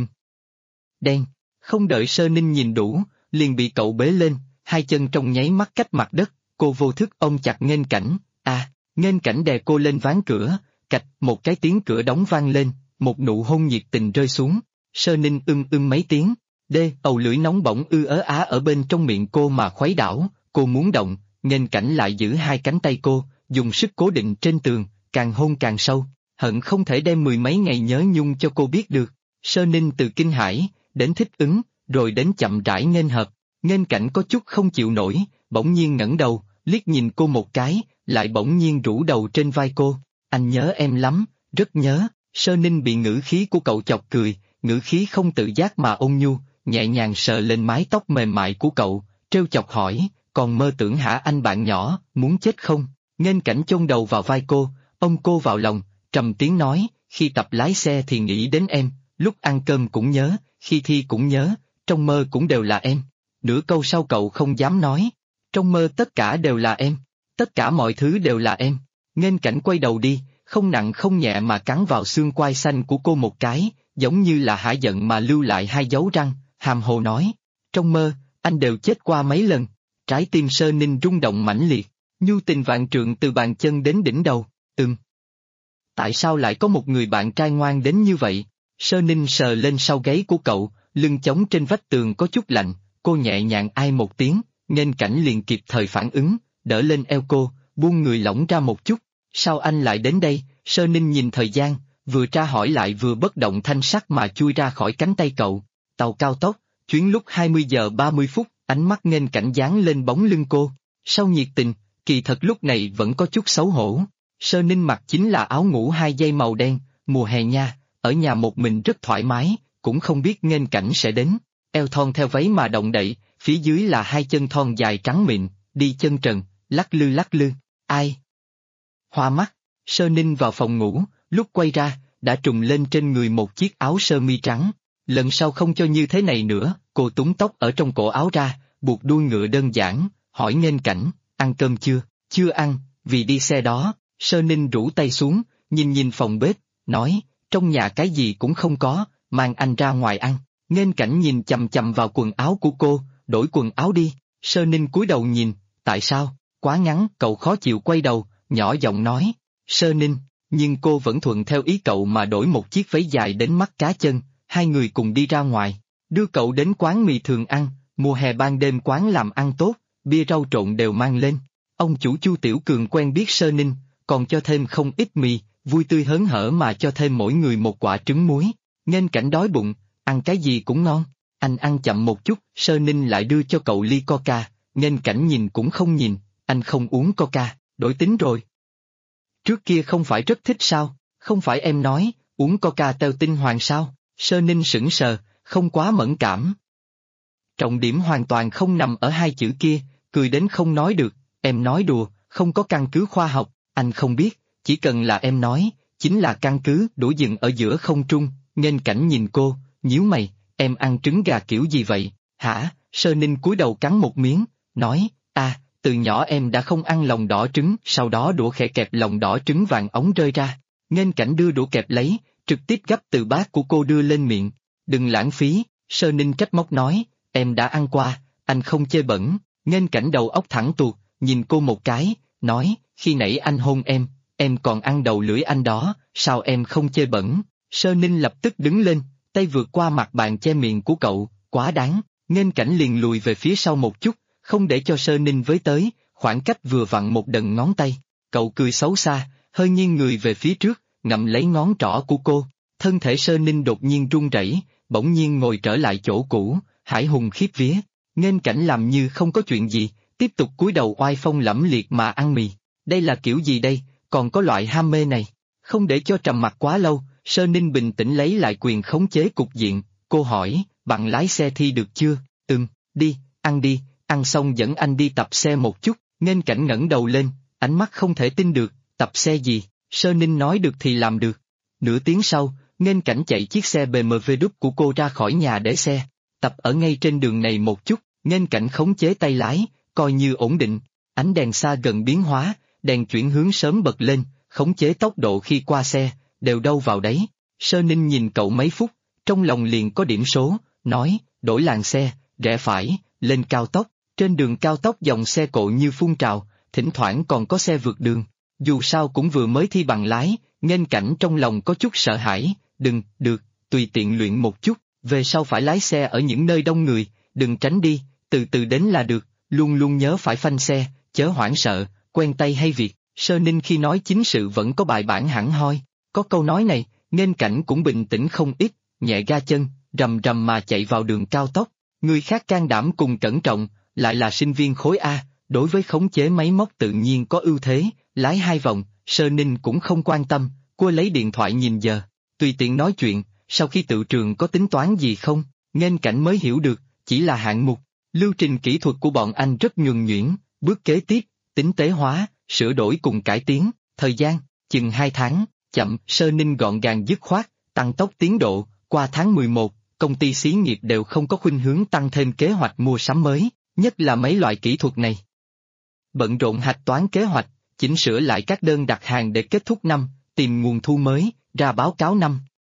đen, không đợi Sơ Ninh nhìn đủ, liền bị cậu bế lên, hai chân trong nháy mắt cách mặt đất, cô vô thức ôm chặt nghênh cảnh, nghênh cảnh đè cô lên ván cửa, cạch một cái tiếng cửa đóng vang lên, một nụ hôn nhiệt tình rơi xuống, Sơ Ninh mấy tiếng, ầu lưỡi nóng bỏng á ở bên trong miệng cô mà khuấy đảo, cô muốn động, nghênh cảnh lại giữ hai cánh tay cô, dùng sức cố định trên tường, càng hôn càng sâu, hận không thể đem 10 mấy ngày nhớ nhung cho cô biết được. Sơ Ninh từ kinh hãi, đến thích ứng, rồi đến chậm rãi nghênh hợp, nghênh cảnh có chút không chịu nổi, bỗng nhiên ngẩng đầu, liếc nhìn cô một cái, lại bỗng nhiên rũ đầu trên vai cô, anh nhớ em lắm, rất nhớ. Sơ Ninh bị ngữ khí của cậu chọc cười, ngữ khí không tự giác mà ôn nhu, nhẹ nhàng sờ lên mái tóc mềm mại của cậu, trêu chọc hỏi, còn mơ tưởng hả anh bạn nhỏ, muốn chết không? Nghênh cảnh chôn đầu vào vai cô, ôm cô vào lòng, trầm tiếng nói, khi tập lái xe thì nghĩ đến em, lúc ăn cơm cũng nhớ, khi thi cũng nhớ, trong mơ cũng đều là em. Nửa câu sau cậu không dám nói, trong mơ tất cả đều là em, tất cả mọi thứ đều là em. Nghênh cảnh quay đầu đi, không nặng không nhẹ mà cắn vào xương quai xanh của cô một cái, giống như là hả giận mà lưu lại hai dấu răng, hàm hồ nói, trong mơ, anh đều chết qua mấy lần. Trái tim Sơ Ninh rung động mãnh liệt, nhu tình vạn trượng từ bàn chân đến đỉnh đầu, Tại sao lại có một người bạn trai ngoan đến như vậy? Sơ Ninh sờ lên sau gáy của cậu, lưng chống trên vách tường có chút lạnh, cô nhẹ nhàng ai một tiếng, nghênh cảnh liền kịp thời phản ứng, đỡ lên eo cô, buông người lỏng ra một chút. Sao anh lại đến đây? Sơ Ninh nhìn thời gian, vừa tra hỏi lại vừa bất động thanh sắc mà chui ra khỏi cánh tay cậu. Tàu cao tốc, chuyến lúc 20 giờ 30 phút, ánh mắt nghênh cảnh dán lên bóng lưng cô. Sau nhiệt tình, kỳ thật lúc này vẫn có chút xấu hổ. Sơ Ninh mặc chính là áo ngủ 2 dây màu đen, mùa hè nha, ở nhà một mình rất thoải mái, cũng không biết nghênh cảnh sẽ đến. Eo thon theo váy mà động đậy, phía dưới là hai chân thon dài trắng mịn, đi chân trần, lắc lư, ai? Hoa mắt, Sơ Ninh vào phòng ngủ, lúc quay ra, đã trùm lên trên người một chiếc áo sơ mi trắng. Lần sau không cho như thế này nữa, cô túm tóc ở trong cổ áo ra, buộc đuôi ngựa đơn giản, hỏi nghênh cảnh, ăn cơm chưa? Chưa ăn, vì đi xe đó. Sơ Ninh rũ tay xuống, nhìn phòng bếp, nói, trong nhà cái gì cũng không có, mang anh ra ngoài ăn. Nghênh cảnh nhìn chằm chằm vào quần áo của cô, đổi quần áo đi. Sơ Ninh cúi đầu nhìn, tại sao? Quá ngắn, cậu khó chịu quay đầu, nhỏ giọng nói. Sơ Ninh, nhưng cô vẫn thuận theo ý cậu mà đổi một chiếc váy dài đến mắt cá chân, hai người cùng đi ra ngoài, đưa cậu đến quán mì thường ăn, mùa hè ban đêm quán làm ăn tốt, bia rau trộn đều mang lên. Ông chủ Chu Tiểu Cường quen biết Sơ Ninh, còn cho thêm không ít mì, vui tươi hớn hở mà cho thêm mỗi người một quả trứng muối. Nghênh cảnh đói bụng, ăn cái gì cũng ngon. Anh ăn chậm một chút, Sơ Ninh lại đưa cho cậu ly coca, nghênh cảnh nhìn cũng không nhìn, anh không uống coca, đổi tính rồi. Trước kia không phải rất thích sao, không phải em nói, uống coca teo tinh hoàng sao, Sơ Ninh sững sờ, không quá mẫn cảm. Trọng điểm hoàn toàn không nằm ở hai chữ kia, cười đến không nói được, em nói đùa, không có căn cứ khoa học, anh không biết, chỉ cần là em nói, chính là căn cứ. Đổ dừng ở giữa không trung, Nghênh Cảnh nhìn cô, nhíu mày, em ăn trứng gà kiểu gì vậy, hả? Sơ Ninh cúi đầu cắn một miếng, nói, từ nhỏ em đã không ăn lòng đỏ trứng, sau đó đũa khẽ kẹp lòng đỏ trứng vàng óng rơi ra. Nghênh Cảnh đưa đũa kẹp lấy, trực tiếp gắp từ bát của cô đưa lên miệng, đừng lãng phí, Sơ Ninh trách móc nói, em đã ăn qua, anh không chê bẩn. Nghênh Cảnh đầu óc thẳng tuột, nhìn cô một cái, nói, khi nãy anh hôn em còn ăn đầu lưỡi anh đó, sao em không chê bẩn? Sơ Ninh lập tức đứng lên, tay vượt qua mặt bàn che miệng của cậu, quá đáng. Nghênh Cảnh liền lùi về phía sau một chút, không để cho Sơ Ninh với tới, khoảng cách vừa vặn một đần ngón tay. Cậu cười xấu xa, hơi nghiêng người về phía trước, ngậm lấy ngón trỏ của cô. Thân thể Sơ Ninh đột nhiên run rẩy, bỗng nhiên ngồi trở lại chỗ cũ, hải hùng khiếp vía. Nghênh Cảnh làm như không có chuyện gì, tiếp tục cúi đầu oai phong lẫm liệt mà ăn mì. Đây là kiểu gì đây, còn có loại ham mê này? Không để cho trầm mặc quá lâu, Sơ Ninh bình tĩnh lấy lại quyền khống chế cục diện, cô hỏi, bạn lái xe thi được chưa? Đi, ăn xong dẫn anh đi tập xe một chút. Nghênh Cảnh ngẩng đầu lên, ánh mắt không thể tin được, tập xe gì? Sơ Ninh nói được thì làm được. Nửa tiếng sau, Nghênh Cảnh chạy chiếc xe BMW đúc của cô ra khỏi nhà để xe. Tập ở ngay trên đường này một chút, Nghênh Cảnh khống chế tay lái, coi như ổn định. Ánh đèn xa gần biến hóa, đèn chuyển hướng sớm bật lên, khống chế tốc độ khi qua xe, đều đâu vào đấy. Sơ Ninh nhìn cậu mấy phút, trong lòng liền có điểm số, nói, đổi làn xe, rẽ phải, lên cao tốc. Trên đường cao tốc dòng xe cộ như phun trào, thỉnh thoảng còn có xe vượt đường. Dù sao cũng vừa mới thi bằng lái, Nghênh Cảnh trong lòng có chút sợ hãi, tùy tiện luyện một chút, về sau phải lái xe ở những nơi đông người, đừng tránh đi, từ từ đến là được, luôn luôn nhớ phải phanh xe, chớ hoảng sợ, quen tay hay việc. Sơ Ninh khi nói chính sự vẫn có bài bản hẳn hoi, có câu nói này, Nghênh Cảnh cũng bình tĩnh không ít, nhẹ ga chân, rầm rầm mà chạy vào đường cao tốc. Người khác can đảm cùng cẩn trọng, lại là sinh viên khối A, đối với khống chế máy móc tự nhiên có ưu thế, lái 2 vòng, Sơ Ninh cũng không quan tâm, cô lấy điện thoại nhìn giờ, tùy tiện nói chuyện, sau khi tự trường có tính toán gì không? Nghênh Cảnh mới hiểu được, chỉ là hạng mục, lưu trình kỹ thuật của bọn anh rất nhuần nhuyễn, bước kế tiếp, tinh tế hóa, sửa đổi cùng cải tiến, thời gian, chừng 2 tháng, chậm. Sơ Ninh gọn gàng dứt khoát, tăng tốc tiến độ, qua tháng 11, công ty xí nghiệp đều không có khuynh hướng tăng thêm kế hoạch mua sắm mới, nhất là mấy loại kỹ thuật này. Bận rộn hạch toán kế hoạch, chỉnh sửa lại các đơn đặt hàng để kết thúc năm, tìm nguồn thu mới, ra báo cáo năm.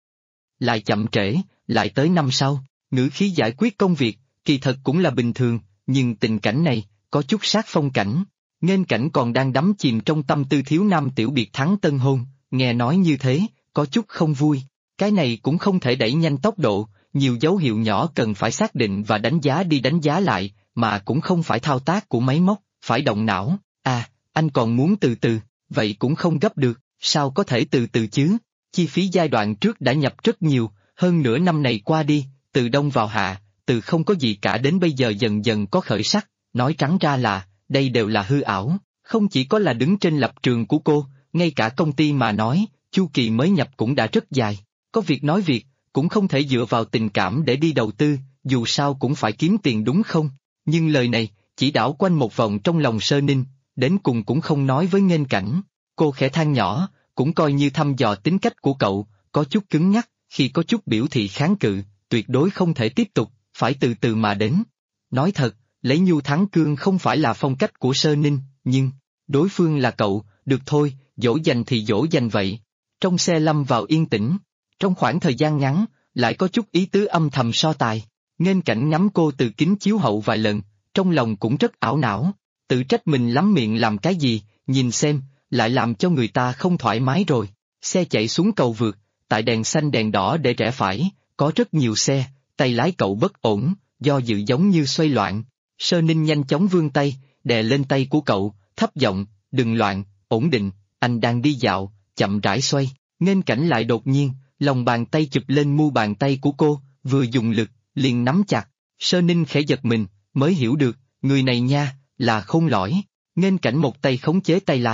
Lại chậm trễ, lại tới năm sau, ngữ khí giải quyết công việc, kỳ thật cũng là bình thường, nhưng tình cảnh này, có chút sát phong cảnh. Nghênh Cảnh còn đang đắm chìm trong tâm tư thiếu nam tiểu biệt thắng tân hôn, nghe nói như thế, có chút không vui. Cái này cũng không thể đẩy nhanh tốc độ, nhiều dấu hiệu nhỏ cần phải xác định và đánh giá đi đánh giá lại, mà cũng không phải thao tác của máy móc, phải động não. Anh còn muốn từ từ, vậy cũng không gấp được, sao có thể từ từ chứ? Chi phí giai đoạn trước đã nhập rất nhiều, hơn nửa năm này qua đi, từ đông vào hạ, từ không có gì cả đến bây giờ dần dần có khởi sắc, nói trắng ra là, đây đều là hư ảo, không chỉ có là đứng trên lập trường của cô, ngay cả công ty mà nói, chu kỳ mới nhập cũng đã rất dài, có việc nói việc, cũng không thể dựa vào tình cảm để đi đầu tư, dù sao cũng phải kiếm tiền đúng không? Nhưng lời này, chỉ đảo quanh một vòng trong lòng Sơ Ninh, đến cùng cũng không nói với Nghênh Cảnh. Cô khẽ than nhỏ, cũng coi như thăm dò tính cách của cậu, có chút cứng nhắc, khi có chút biểu thị kháng cự, tuyệt đối không thể tiếp tục, phải từ từ mà đến. Nói thật, lấy nhu thắng cương không phải là phong cách của Sơ Ninh, nhưng, đối phương là cậu, được thôi, dỗ dành thì dỗ dành vậy. Trong xe lâm vào yên tĩnh, trong khoảng thời gian ngắn, lại có chút ý tứ âm thầm so tài. Nghênh Cảnh ngắm cô từ kính chiếu hậu vài lần, trong lòng cũng rất ảo não, tự trách mình lắm miệng làm cái gì, nhìn xem, lại làm cho người ta không thoải mái rồi. Xe chạy xuống cầu vượt, tại đèn xanh đèn đỏ để rẽ phải, có rất nhiều xe, tay lái cậu bất ổn, do dự giống như xoay loạn. Sơ Ninh nhanh chóng vươn tay, đè lên tay của cậu, thấp giọng, đừng loạn, ổn định, anh đang đi dạo, chậm rãi xoay. Nghênh Cảnh lại đột nhiên, lòng bàn tay chụp lên mu bàn tay của cô, vừa dùng lực, liền nắm chặt. Sơ Ninh khẽ giật mình, mới hiểu được, người này nha, là khôn lỏi. Nghênh Cảnh một tay khống chế tay lái,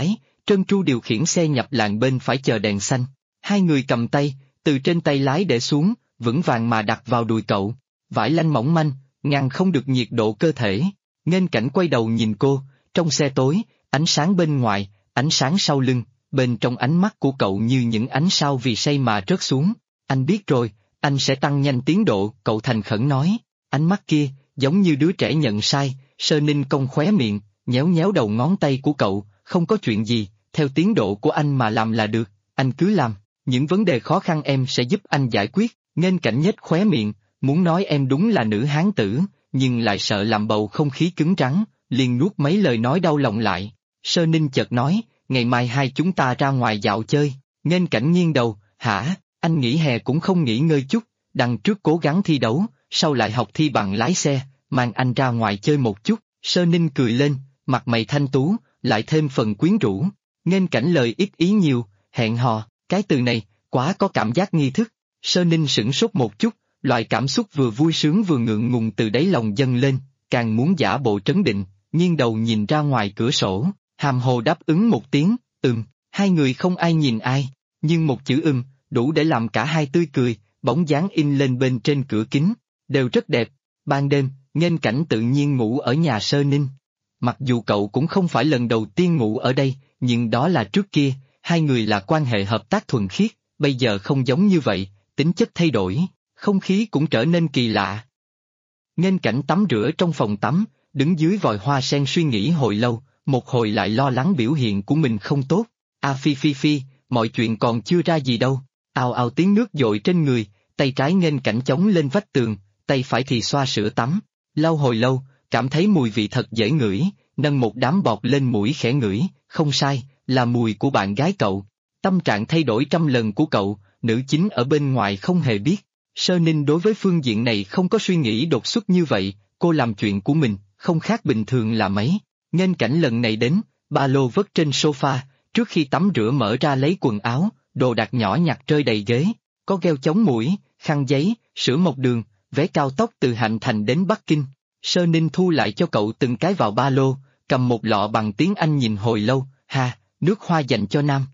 Trân Tru điều khiển xe nhập làn bên phải chờ đèn xanh. Hai người cầm tay, từ trên tay lái để xuống, vững vàng mà đặt vào đùi cậu. Vải lanh mỏng manh, ngăn không được nhiệt độ cơ thể. Nghênh Cảnh quay đầu nhìn cô, trong xe tối, ánh sáng bên ngoài, ánh sáng sau lưng, bên trong ánh mắt của cậu như những ánh sao vì say mà rớt xuống. Anh biết rồi, anh sẽ tăng nhanh tiến độ, cậu thành khẩn nói. Ánh mắt kia, giống như đứa trẻ nhận sai, Sơ Ninh cong khóe miệng, nhéo nhéo đầu ngón tay của cậu, không có chuyện gì, theo tiến độ của anh mà làm là được, anh cứ làm, những vấn đề khó khăn em sẽ giúp anh giải quyết. Nghênh Cảnh nhếch khóe miệng, muốn nói em đúng là nữ hán tử, nhưng lại sợ làm bầu không khí cứng rắn, liền nuốt mấy lời nói đau lòng lại. Sơ Ninh chợt nói, ngày mai hai chúng ta ra ngoài dạo chơi. Nghênh Cảnh nghiêng đầu, hả, anh nghỉ hè cũng không nghỉ ngơi chút, đằng trước cố gắng thi đấu, sau lại học thi bằng lái xe, mang anh ra ngoài chơi một chút. Sơ Ninh cười lên, mặt mày thanh tú, lại thêm phần quyến rũ. Nghênh Cảnh lời ít ý nhiều, hẹn hò, cái từ này, quá có cảm giác nghi thức. Sơ Ninh sửng sốt một chút, loại cảm xúc vừa vui sướng vừa ngượng ngùng từ đáy lòng dâng lên, càng muốn giả bộ trấn định, nghiêng đầu nhìn ra ngoài cửa sổ, hàm hồ đáp ứng một tiếng, hai người không ai nhìn ai, nhưng một chữ đủ để làm cả hai tươi cười, bóng dáng in lên bên trên cửa kính, đều rất đẹp. Ban đêm, Nghênh Cảnh tự nhiên ngủ ở nhà Sơ Ninh. Mặc dù cậu cũng không phải lần đầu tiên ngủ ở đây, nhưng đó là trước kia, hai người là quan hệ hợp tác thuần khiết, bây giờ không giống như vậy, tính chất thay đổi, không khí cũng trở nên kỳ lạ. Nghênh Cảnh tắm rửa trong phòng tắm, đứng dưới vòi hoa sen suy nghĩ hồi lâu, một hồi lại lo lắng biểu hiện của mình không tốt. Phi phi phi, mọi chuyện còn chưa ra gì đâu. Ào ào tiếng nước dội trên người, tay trái Nghênh Cảnh chống lên vách tường, tay phải thì xoa sữa tắm. Lau hồi lâu, cảm thấy mùi vị thật dễ ngửi, nâng một đám bọt lên mũi khẽ ngửi, không sai, là mùi của bạn gái cậu. Tâm trạng thay đổi trăm lần của cậu, nữ chính ở bên ngoài không hề biết. Sơ Ninh đối với phương diện này không có suy nghĩ đột xuất như vậy, cô làm chuyện của mình, không khác bình thường là mấy. Nghênh Cảnh lần này đến, ba lô vất trên sofa, trước khi tắm rửa mở ra lấy quần áo, đồ đạc nhỏ nhặt rơi đầy ghế, có gel chống muỗi, khăn giấy, sữa mộc đường, vé cao tốc từ Hạnh Thành đến Bắc Kinh. Sơ Ninh thu lại cho cậu từng cái vào ba lô, cầm một lọ bằng tiếng Anh nhìn hồi lâu, nước hoa dành cho nam.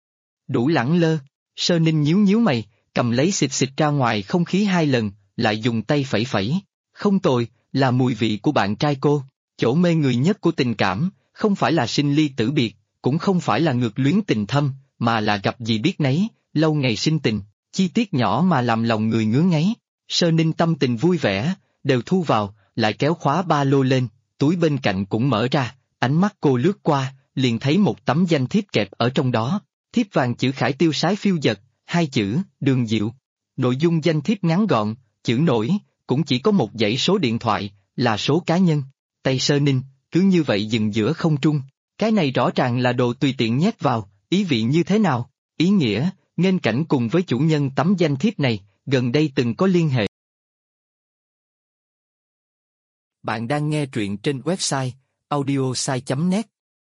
Đủ lẳng lơ, Sơ Ninh nhíu nhíu mày, cầm lấy xịt xịt ra ngoài không khí 2 lần, lại dùng tay phẩy phẩy. Không tồi, là mùi vị của bạn trai cô. Chỗ mê người nhất của tình cảm, không phải là sinh ly tử biệt, cũng không phải là ngược luyến tình thâm, mà là gặp gì biết nấy, lâu ngày sinh tình, chi tiết nhỏ mà làm lòng người ngứa ngáy. Sơ Ninh tâm tình vui vẻ, đều thu vào, lại kéo khóa ba lô lên, túi bên cạnh cũng mở ra, ánh mắt cô lướt qua, liền thấy một tấm danh thiếp kẹp ở trong đó, thiếp vàng chữ khải tiêu sái phiêu dật, 2 chữ, Đường Diệu. Nội dung danh thiếp ngắn gọn, chữ nổi, cũng chỉ có một dãy số điện thoại, là số cá nhân. Tay Sơ Ninh, cứ như vậy dừng giữa không trung, cái này rõ ràng là đồ tùy tiện nhét vào, ý vị như thế nào? Ý nghĩa, Nghênh Cảnh cùng với chủ nhân tấm danh thiếp này, gần đây từng có liên hệ. Bạn đang nghe truyện trên website audiosai.net.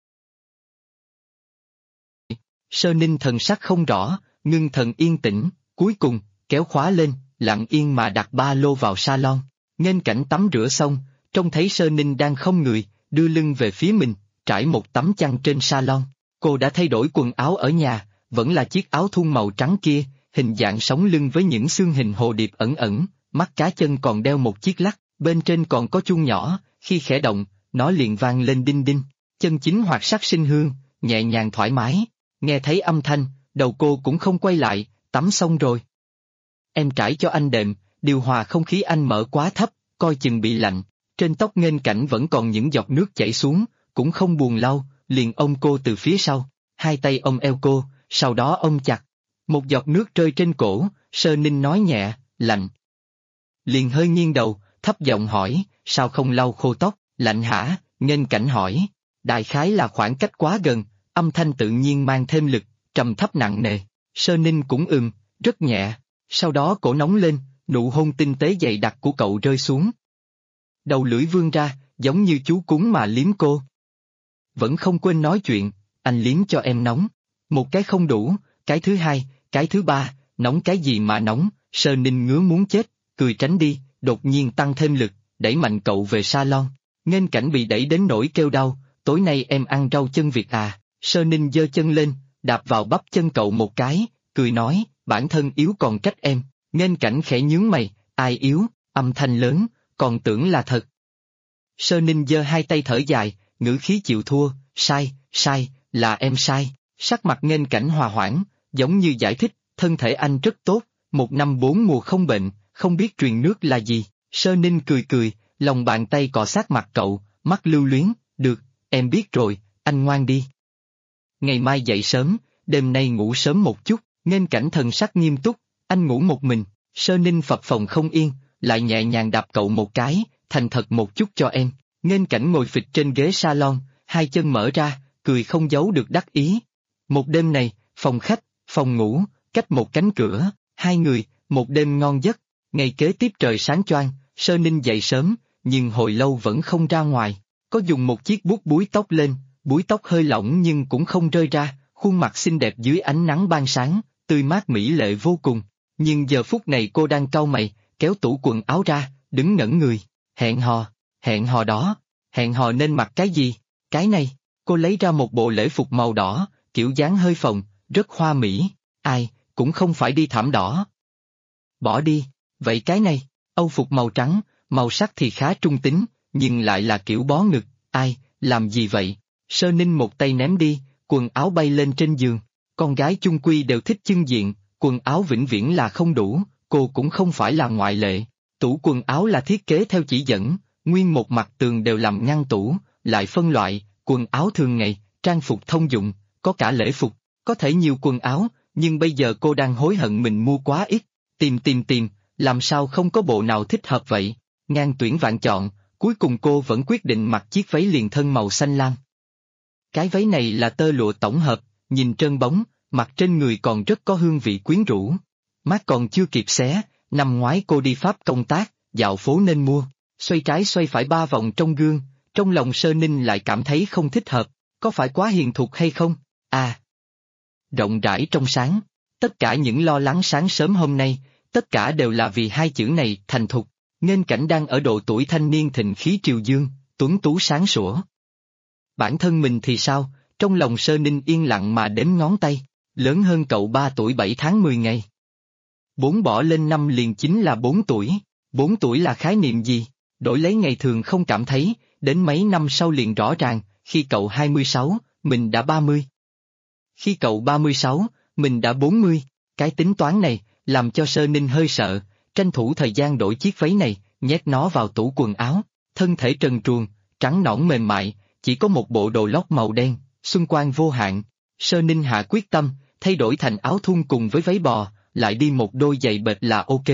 Sơ Ninh thần sắc không rõ, ngưng thần yên tĩnh, cuối cùng, kéo khóa lên, lặng yên mà đặt ba lô vào salon. Nghênh Cảnh tắm rửa xong, trông thấy Sơ Ninh đang không người, đưa lưng về phía mình, trải một tấm chăn trên salon. Cô đã thay đổi quần áo ở nhà, vẫn là chiếc áo thun màu trắng kia, hình dạng sống lưng với những xương hình hồ điệp ẩn ẩn, mắt cá chân còn đeo một chiếc lắc, bên trên còn có chuông nhỏ, khi khẽ động, nó liền vang lên đinh đinh. Chân chính hoạt sắc sinh hương, nhẹ nhàng thoải mái. Nghe thấy âm thanh, đầu cô cũng không quay lại, tắm xong rồi. Em trải cho anh đệm, điều hòa không khí anh mở quá thấp, coi chừng bị lạnh. Trên tóc Nghênh Cảnh vẫn còn những giọt nước chảy xuống, cũng không buồn lau, liền ôm cô từ phía sau, hai tay ôm eo cô, sau đó ôm chặt. Một giọt nước rơi trên cổ, Sơ Ninh nói nhẹ, lạnh. Liền hơi nghiêng đầu, thấp giọng hỏi, sao không lau khô tóc, lạnh hả? Nghênh Cảnh hỏi. Đại khái là khoảng cách quá gần, âm thanh tự nhiên mang thêm lực, trầm thấp nặng nề. Sơ Ninh cũng rất nhẹ. Sau đó cổ nóng lên, nụ hôn tinh tế dày đặc của cậu rơi xuống. Đầu lưỡi vươn ra, giống như chú cún mà liếm cô. Vẫn không quên nói chuyện, anh liếm cho em nóng. Một cái không đủ, cái thứ hai, cái thứ ba, nóng cái gì mà nóng? Sơ Ninh ngứa muốn chết, cười tránh đi, đột nhiên tăng thêm lực, đẩy mạnh cậu về salon. Nghênh Cảnh bị đẩy đến nỗi kêu đau, tối nay em ăn rau chân vịt à? Sơ Ninh giơ chân lên, đạp vào bắp chân cậu một cái, cười nói, bản thân yếu còn trách em. Nghênh Cảnh khẽ nhướng mày, ai yếu, âm thanh lớn, còn tưởng là thật. Sơ Ninh giơ hai tay thở dài, ngữ khí chịu thua, sai, là em sai. Sắc mặt Nghênh Cảnh hòa hoãn, giống như giải thích, thân thể anh rất tốt, 1 năm 4 mùa không bệnh, không biết truyền nước là gì. Sơ Ninh cười, lòng bàn tay cọ sát mặt cậu, mắt lưu luyến, được, em biết rồi, anh ngoan đi. Ngày mai dậy sớm, đêm nay ngủ sớm một chút. Nghênh Cảnh thần sắc nghiêm túc, anh ngủ một mình. Sơ Ninh phập phồng không yên, lại nhẹ nhàng đạp cậu một cái, thành thật một chút cho em. Nghênh Cảnh ngồi phịch trên ghế salon, hai chân mở ra, cười không giấu được đắc ý. Một đêm này, phòng khách, phòng ngủ, cách một cánh cửa, hai người, một đêm ngon giấc. Ngày kế tiếp trời sáng choang, Sơ Ninh dậy sớm, nhưng hồi lâu vẫn không ra ngoài. Có dùng một chiếc bút búi tóc lên, búi tóc hơi lỏng nhưng cũng không rơi ra, khuôn mặt xinh đẹp dưới ánh nắng ban sáng, tươi mát mỹ lệ vô cùng. Nhưng giờ phút này cô đang cau mày, kéo tủ quần áo ra, đứng ngẩn người. Hẹn hò đó, hẹn hò nên mặc cái gì? Cái này, cô lấy ra một bộ lễ phục màu đỏ, kiểu dáng hơi phồng, rất hoa mỹ. Ai, cũng không phải đi thảm đỏ. Bỏ đi, vậy cái này, âu phục màu trắng, màu sắc thì khá trung tính, nhưng lại là kiểu bó ngực. Ai, làm gì vậy? Sơ Ninh một tay ném đi, quần áo bay lên trên giường. Con gái chung quy đều thích chưng diện, quần áo vĩnh viễn là không đủ, cô cũng không phải là ngoại lệ. Tủ quần áo là thiết kế theo chỉ dẫn, nguyên một mặt tường đều làm ngăn tủ, lại phân loại, quần áo thường ngày, trang phục thông dụng, có cả lễ phục, có thể nhiều quần áo, nhưng bây giờ cô đang hối hận mình mua quá ít. Tìm, làm sao không có bộ nào thích hợp vậy? Ngang tuyển vạn chọn, cuối cùng cô vẫn quyết định mặc chiếc váy liền thân màu xanh lam. Cái váy này là tơ lụa tổng hợp, nhìn trơn bóng, mặc trên người còn rất có hương vị quyến rũ. Mát còn chưa kịp xé, năm ngoái cô đi Pháp công tác, dạo phố nên mua, xoay trái xoay phải 3 vòng trong gương, trong lòng Sơ Ninh lại cảm thấy không thích hợp, có phải quá hiền thục hay không? À! Rộng rãi trong sáng, tất cả những lo lắng sáng sớm hôm nay, tất cả đều là vì hai chữ này, thành thục. Nghênh Cảnh đang ở độ tuổi thanh niên thịnh khí triều dương, tuấn tú sáng sủa. Bản thân mình thì sao? Trong lòng Sơ Ninh yên lặng mà đếm ngón tay, lớn hơn cậu 3 tuổi 7 tháng 10 ngày. 4 bỏ lên 5 liền chính là 4 tuổi, 4 tuổi là khái niệm gì? Đổi lấy ngày thường không cảm thấy, đến mấy năm sau liền rõ ràng, khi cậu 26, mình đã 30. Khi cậu 36, mình đã 40, cái tính toán này, làm cho Sơ Ninh hơi sợ, tranh thủ thời gian đổi chiếc váy này, nhét nó vào tủ quần áo, thân thể trần truồng, trắng nõn mềm mại, chỉ có một bộ đồ lót màu đen, xuân quang vô hạn. Sơ Ninh hạ quyết tâm, thay đổi thành áo thun cùng với váy bò, lại đi một đôi giày bệt là ok.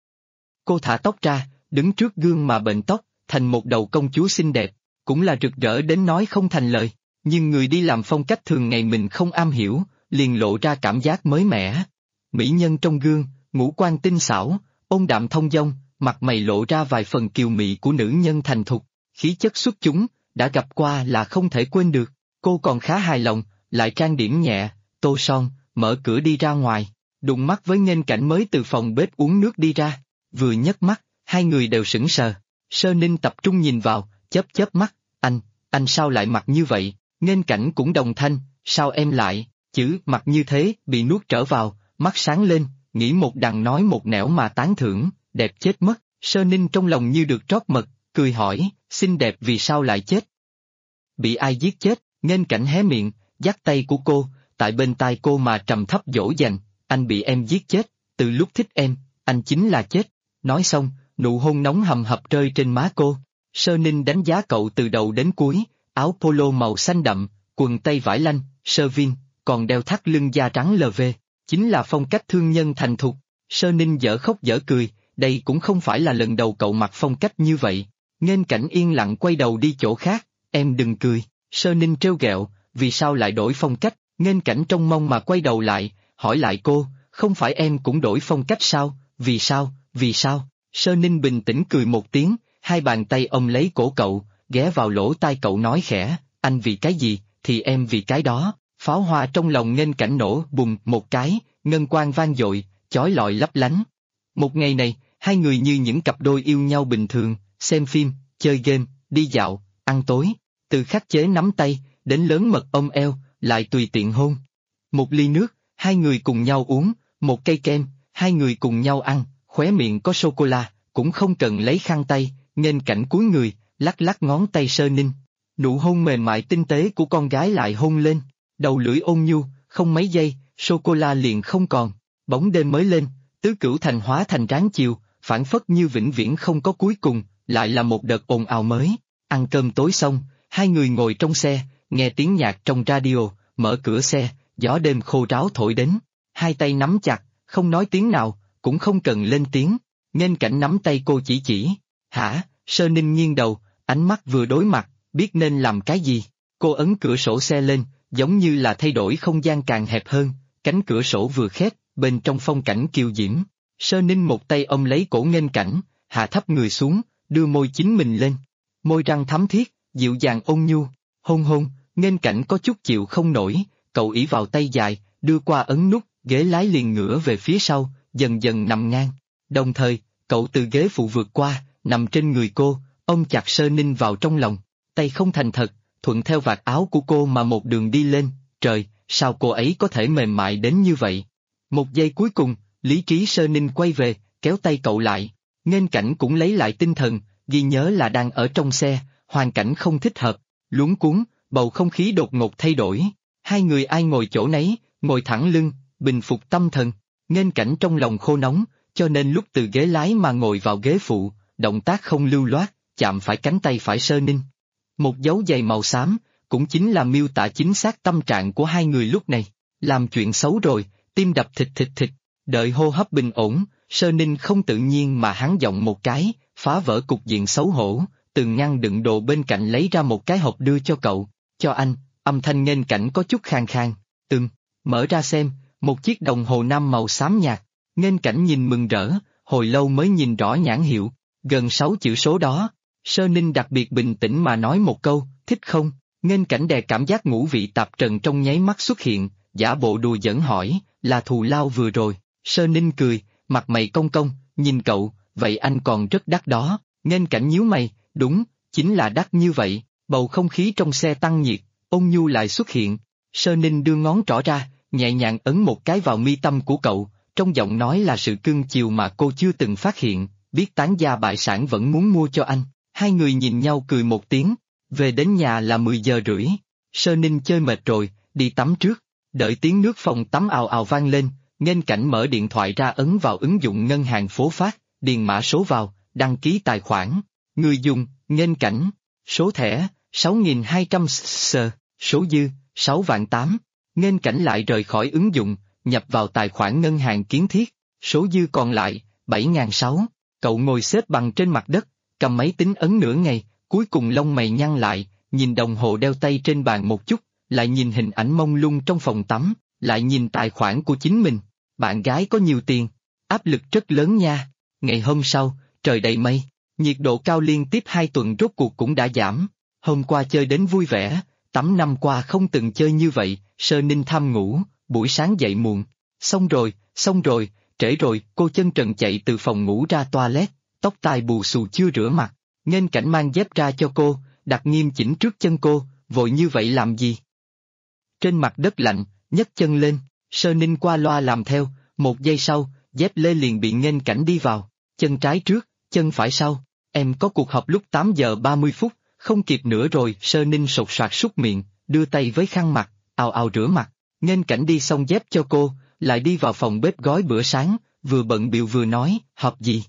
Cô thả tóc ra, đứng trước gương mà bện tóc, thành một đầu công chúa xinh đẹp, cũng là rực rỡ đến nói không thành lời, nhưng người đi làm phong cách thường ngày mình không am hiểu, liền lộ ra cảm giác mới mẻ. Mỹ nhân trong gương, ngũ quan tinh xảo, ôn đạm thông dong, mặt mày lộ ra vài phần kiều mị của nữ nhân thành thục, khí chất xuất chúng, đã gặp qua là không thể quên được. Cô còn khá hài lòng, lại trang điểm nhẹ, tô son, mở cửa đi ra ngoài, đụng mắt với Nghênh Cảnh mới từ phòng bếp uống nước đi ra, vừa nhấc mắt, hai người đều sững sờ. Sơ Ninh tập trung nhìn vào, chớp mắt, anh sao lại mặc như vậy? Nghênh Cảnh cũng đồng thanh, sao em lại, chữ mặc như thế, bị nuốt trở vào, mắt sáng lên, nghĩ một đằng nói một nẻo mà tán thưởng, đẹp chết mất. Sơ Ninh trong lòng như được trót mật, cười hỏi, xinh đẹp vì sao lại chết? Bị ai giết chết? Nghênh Cảnh hé miệng, dắt tay của cô, tại bên tai cô mà trầm thấp dỗ dành, anh bị em giết chết, từ lúc thích em, anh chính là chết. Nói xong, nụ hôn nóng hầm hập rơi trên má cô. Sơ Ninh đánh giá cậu từ đầu đến cuối, áo polo màu xanh đậm, quần tây vải lanh, sơ vin, còn đeo thắt lưng da trắng LV, chính là phong cách thương nhân thành thục. Sơ Ninh dở khóc dở cười, đây cũng không phải là lần đầu cậu mặc phong cách như vậy. Nghênh Cảnh yên lặng quay đầu đi chỗ khác, em đừng cười. Sơ Ninh trêu ghẹo, vì sao lại đổi phong cách? Nghênh Cảnh trông mong mà quay đầu lại, hỏi lại cô, không phải em cũng đổi phong cách sao? Vì sao? Sơ Ninh bình tĩnh cười một tiếng, hai bàn tay ôm lấy cổ cậu, ghé vào lỗ tai cậu nói khẽ, anh vì cái gì, thì em vì cái đó. Pháo hoa trong lòng Nghênh Cảnh nổ bùng một cái, ngân quang vang dội, chói lọi lấp lánh. Một ngày này, hai người như những cặp đôi yêu nhau bình thường, xem phim, chơi game, đi dạo, ăn tối, từ khắc chế nắm tay, đến lớn mật ôm eo, lại tùy tiện hôn. Một ly nước, hai người cùng nhau uống, một cây kem, hai người cùng nhau ăn, khóe miệng có sô-cô-la, cũng không cần lấy khăn tay, nghênh cảnh cúi người, lắc lắc ngón tay Sơ Ninh. Nụ hôn mềm mại tinh tế của con gái lại hôn lên, đầu lưỡi ôn nhu, không mấy giây, sô-cô-la liền không còn, bóng đêm mới lên, tứ cửu thành hóa thành ráng chiều, phảng phất như vĩnh viễn không có cuối cùng, lại là một đợt ồn ào mới. Ăn cơm tối xong, hai người ngồi trong xe, nghe tiếng nhạc trong radio, mở cửa xe, gió đêm khô ráo thổi đến, hai tay nắm chặt, không nói tiếng nào, cũng không cần lên tiếng, nghênh cảnh nắm tay cô chỉ. Hả? Sơ Ninh nghiêng đầu, ánh mắt vừa đối mặt, biết nên làm cái gì, cô ấn cửa sổ xe lên, giống như là thay đổi không gian càng hẹp hơn, cánh cửa sổ vừa khép, bên trong phong cảnh kiều diễm. Sơ Ninh một tay ôm lấy cổ nghênh cảnh, hạ thấp người xuống, đưa môi chính mình lên. Môi răng thắm thiết, dịu dàng ôn nhu, hôn, nghênh cảnh có chút chịu không nổi, cậu ỷ vào tay dài, đưa qua ấn nút, ghế lái liền ngửa về phía sau, dần dần nằm ngang. Đồng thời, cậu từ ghế phụ vượt qua, nằm trên người cô, ôm chặt Sơ Ninh vào trong lòng, tay không thành thật, thuận theo vạt áo của cô mà một đường đi lên, trời, sao cô ấy có thể mềm mại đến như vậy? Một giây cuối cùng, lý trí Sơ Ninh quay về, kéo tay cậu lại, nghênh cảnh cũng lấy lại tinh thần, ghi nhớ là đang ở trong xe, hoàn cảnh không thích hợp, luống cuống, bầu không khí đột ngột thay đổi, hai người ai ngồi chỗ nấy, ngồi thẳng lưng, bình phục tâm thần, nghênh cảnh trong lòng khô nóng, cho nên lúc từ ghế lái mà ngồi vào ghế phụ, động tác không lưu loát, chạm phải cánh tay phải Sơ Ninh. Một dấu giày màu xám, cũng chính là miêu tả chính xác tâm trạng của hai người lúc này, làm chuyện xấu rồi, tim đập thịt, đợi hô hấp bình ổn, Sơ Ninh không tự nhiên mà hắn giọng một cái, phá vỡ cục diện xấu hổ, từ ngăn đựng đồ bên cạnh lấy ra một cái hộp đưa cho cậu, cho anh, âm thanh nghênh cảnh có chút khang khang, mở ra xem, một chiếc đồng hồ nam màu xám nhạt, nghênh cảnh nhìn mừng rỡ, hồi lâu mới nhìn rõ nhãn hiệu, gần 6 chữ số đó. Sơ Ninh đặc biệt bình tĩnh mà nói một câu, thích không? Nghênh cảnh đè cảm giác ngũ vị tạp trần trong nháy mắt xuất hiện, giả bộ đùa giỡn hỏi, là thù lao vừa rồi. Sơ Ninh cười, mặt mày cong cong, nhìn cậu, vậy anh còn rất đắt đó. Nghênh cảnh nhíu mày, đúng, chính là đắt như vậy. Bầu không khí trong xe tăng nhiệt, ôn nhu lại xuất hiện. Sơ Ninh đưa ngón trỏ ra, nhẹ nhàng ấn một cái vào mi tâm của cậu, trong giọng nói là sự cưng chiều mà cô chưa từng phát hiện, biết tán gia bại sản vẫn muốn mua cho anh. Hai người nhìn nhau cười một tiếng, về đến nhà là 10 giờ rưỡi, Sơ Ninh chơi mệt rồi, đi tắm trước, đợi tiếng nước phòng tắm ào ào vang lên, nghênh cảnh mở điện thoại ra ấn vào ứng dụng ngân hàng Phố Phát, điền mã số vào, đăng ký tài khoản, người dùng, nghênh cảnh, số thẻ, 6.200 sờ, số dư, 6.800.000, nghênh cảnh lại rời khỏi ứng dụng, nhập vào tài khoản ngân hàng Kiến Thiết, số dư còn lại, 7.600, cậu ngồi xếp bằng trên mặt đất, cầm máy tính ấn nửa ngày, cuối cùng lông mày nhăn lại, nhìn đồng hồ đeo tay trên bàn một chút, lại nhìn hình ảnh mông lung trong phòng tắm, lại nhìn tài khoản của chính mình. Bạn gái có nhiều tiền, áp lực rất lớn nha. Ngày hôm sau, trời đầy mây, nhiệt độ cao liên tiếp 2 tuần rốt cuộc cũng đã giảm. Hôm qua chơi đến vui vẻ, 8 năm qua không từng chơi như vậy, Sơ Ninh tham ngủ, buổi sáng dậy muộn. Xong rồi, trễ rồi, cô chân trần chạy từ phòng ngủ ra toilet, tóc tai bù xù chưa rửa mặt, nghênh cảnh mang dép ra cho cô, đặt nghiêm chỉnh trước chân cô, vội như vậy làm gì? Trên mặt đất lạnh, nhấc chân lên, Sơ Ninh qua loa làm theo, một giây sau, dép lê liền bị nghênh cảnh đi vào, chân trái trước, chân phải sau, em có cuộc họp lúc 8 giờ 30 phút, không kịp nữa rồi. Sơ Ninh sột soạt súc miệng, đưa tay với khăn mặt, ào ào rửa mặt, nghênh cảnh đi xong dép cho cô, lại đi vào phòng bếp gói bữa sáng, vừa bận bịu vừa nói, họp gì?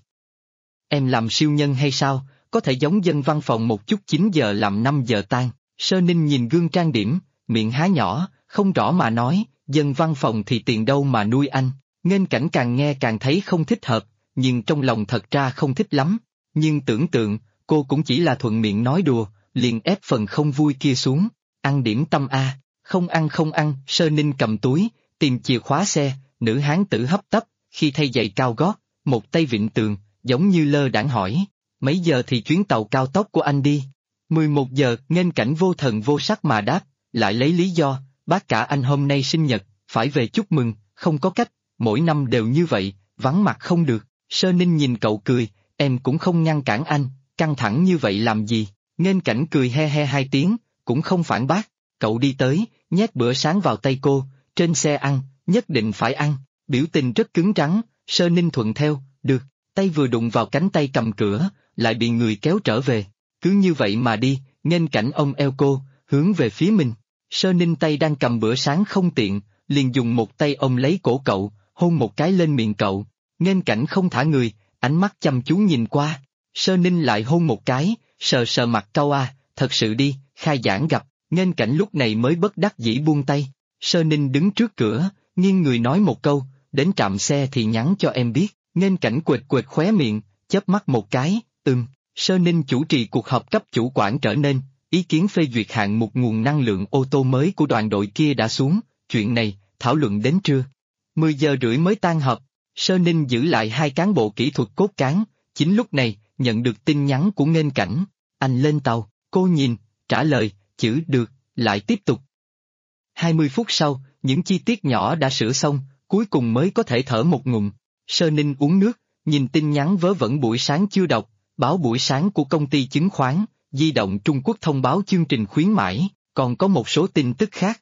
Em làm siêu nhân hay sao, có thể giống dân văn phòng một chút, 9 giờ làm 5 giờ tan. Sơ Ninh nhìn gương trang điểm, miệng há nhỏ, không rõ mà nói, dân văn phòng thì tiền đâu mà nuôi anh. Nghênh cảnh càng nghe càng thấy không thích hợp, nhưng trong lòng thật ra không thích lắm. Nhưng tưởng tượng, cô cũng chỉ là thuận miệng nói đùa, liền ép phần không vui kia xuống. Ăn điểm tâm a? Không ăn. Sơ Ninh cầm túi, tìm chìa khóa xe, nữ hán tử hấp tấp, khi thay giày cao gót, một tay vịn tường, giống như lơ đãng hỏi, mấy giờ thì chuyến tàu cao tốc của anh đi? 11 giờ, nghênh cảnh vô thần vô sắc mà đáp, lại lấy lý do, bác cả anh hôm nay sinh nhật, phải về chúc mừng, không có cách, mỗi năm đều như vậy, vắng mặt không được. Sơ Ninh nhìn cậu cười, em cũng không ngăn cản anh, căng thẳng như vậy làm gì? Nghênh cảnh cười he he 2 tiếng, cũng không phản bác, cậu đi tới, nhét bữa sáng vào tay cô, trên xe ăn, nhất định phải ăn, biểu tình rất cứng rắn, Sơ Ninh thuận theo, được, tay vừa đụng vào cánh tay cầm cửa, lại bị người kéo trở về, cứ như vậy mà đi, nghênh cảnh ông eo cô, hướng về phía mình, Sơ Ninh tay đang cầm bữa sáng không tiện, liền dùng một tay ôm lấy cổ cậu, hôn một cái lên miệng cậu, nghênh cảnh không thả người, ánh mắt chăm chú nhìn qua, Sơ Ninh lại hôn một cái, sờ sờ mặt cau thật sự đi, khai giảng gặp, nghênh cảnh lúc này mới bất đắc dĩ buông tay, Sơ Ninh đứng trước cửa, nghiêng người nói một câu, đến trạm xe thì nhắn cho em biết, nghênh cảnh quệt quệt khóe miệng, chớp mắt một cái, Sơ Ninh chủ trì cuộc họp cấp chủ quản trở nên, ý kiến phê duyệt hạng mục nguồn năng lượng ô tô mới của đoàn đội kia đã xuống, chuyện này, thảo luận đến trưa. 10 giờ rưỡi mới tan họp, Sơ Ninh giữ lại 2 cán bộ kỹ thuật cốt cán, chính lúc này, nhận được tin nhắn của nghênh cảnh, anh lên tàu, cô nhìn, trả lời, chữ được, lại tiếp tục. 20 phút sau, những chi tiết nhỏ đã sửa xong, cuối cùng mới có thể thở một ngụm. Sơ Ninh uống nước, nhìn tin nhắn vớ vẩn buổi sáng chưa đọc, báo buổi sáng của công ty chứng khoán, di động Trung Quốc thông báo chương trình khuyến mãi, còn có một số tin tức khác.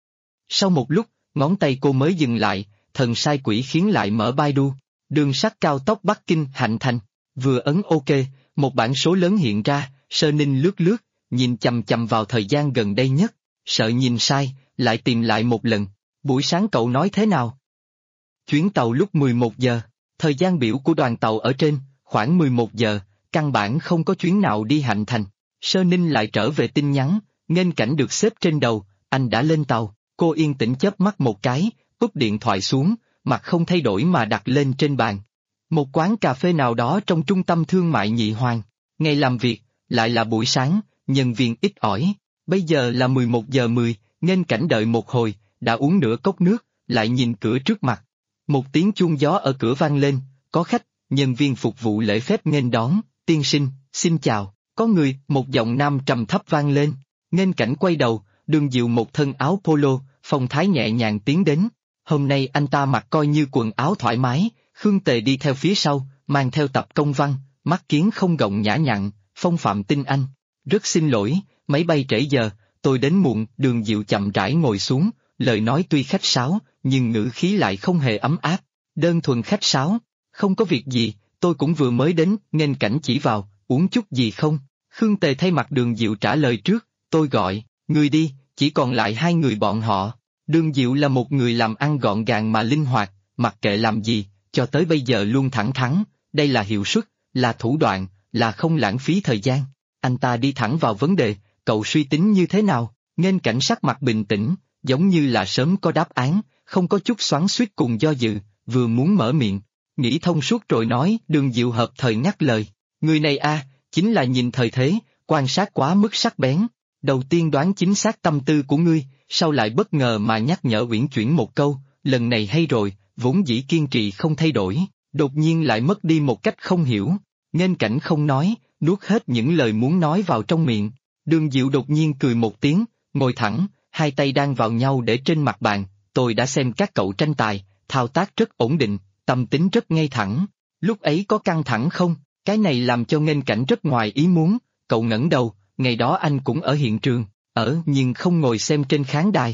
Sau một lúc, ngón tay cô mới dừng lại, thần sai quỷ khiến lại mở Baidu, đường sắt cao tốc Bắc Kinh Hạnh Thành, vừa ấn OK, một bảng số lớn hiện ra, Sơ Ninh lướt lướt, nhìn chằm chằm vào thời gian gần đây nhất, sợ nhìn sai, lại tìm lại một lần, buổi sáng cậu nói thế nào? Chuyến tàu lúc 11 giờ, thời gian biểu của đoàn tàu ở trên, khoảng 11 giờ, căn bản không có chuyến nào đi Hạnh Thành, Sơ Ninh lại trở về tin nhắn, nghênh cảnh được xếp trên đầu, anh đã lên tàu, cô yên tĩnh chớp mắt một cái, úp điện thoại xuống, mặt không thay đổi mà đặt lên trên bàn. Một quán cà phê nào đó trong trung tâm thương mại Nhị Hoàng, ngày làm việc, lại là buổi sáng, nhân viên ít ỏi, bây giờ là 11 giờ 10, nghênh cảnh đợi một hồi, đã uống nửa cốc nước, lại nhìn cửa trước mặt. Một tiếng chuông gió ở cửa vang lên, có khách, nhân viên phục vụ lễ phép nghênh đón, tiên sinh, xin chào, có người, một giọng nam trầm thấp vang lên, nghênh cảnh quay đầu, Đường Diệu một thân áo polo, phong thái nhẹ nhàng tiến đến, hôm nay anh ta mặc coi như quần áo thoải mái, Khương Tề đi theo phía sau, mang theo tập công văn, mắt kiến không gọng nhã nhặn, phong phạm tinh anh, rất xin lỗi, máy bay trễ giờ, tôi đến muộn, Đường Diệu chậm rãi ngồi xuống, lời nói tuy khách sáo, nhưng ngữ khí lại không hề ấm áp, đơn thuần khách sáo, không có việc gì, tôi cũng vừa mới đến, nghênh cảnh chỉ vào, uống chút gì không? Khương Tề thay mặt Đường Diệu trả lời trước, tôi gọi, người đi, chỉ còn lại 2 người bọn họ. Đường Diệu là một người làm ăn gọn gàng mà linh hoạt, mặc kệ làm gì, cho tới bây giờ luôn thẳng thắn, đây là hiệu suất, là thủ đoạn, là không lãng phí thời gian. Anh ta đi thẳng vào vấn đề, cậu suy tính như thế nào? Nghênh cảnh sắc mặt bình tĩnh, giống như là sớm có đáp án, không có chút xoắn xuýt cùng do dự, vừa muốn mở miệng, nghĩ thông suốt rồi nói. Đường Diệu hợp thời ngắt lời, người này chính là nhìn thời thế, quan sát quá mức sắc bén, đầu tiên đoán chính xác tâm tư của ngươi, sau lại bất ngờ mà nhắc nhở uyển chuyển một câu, lần này hay rồi, vốn dĩ kiên trì không thay đổi, đột nhiên lại mất đi một cách không hiểu, nghênh cảnh không nói, nuốt hết những lời muốn nói vào trong miệng. Đường Diệu đột nhiên cười một tiếng, ngồi thẳng, hai tay đang vào nhau để trên mặt bàn, tôi đã xem các cậu tranh tài, thao tác rất ổn định, tâm tính rất ngay thẳng, lúc ấy có căng thẳng không? Cái này làm cho nghênh cảnh rất ngoài ý muốn, cậu ngẩng đầu, ngày đó anh cũng ở hiện trường, nhưng không ngồi xem trên khán đài.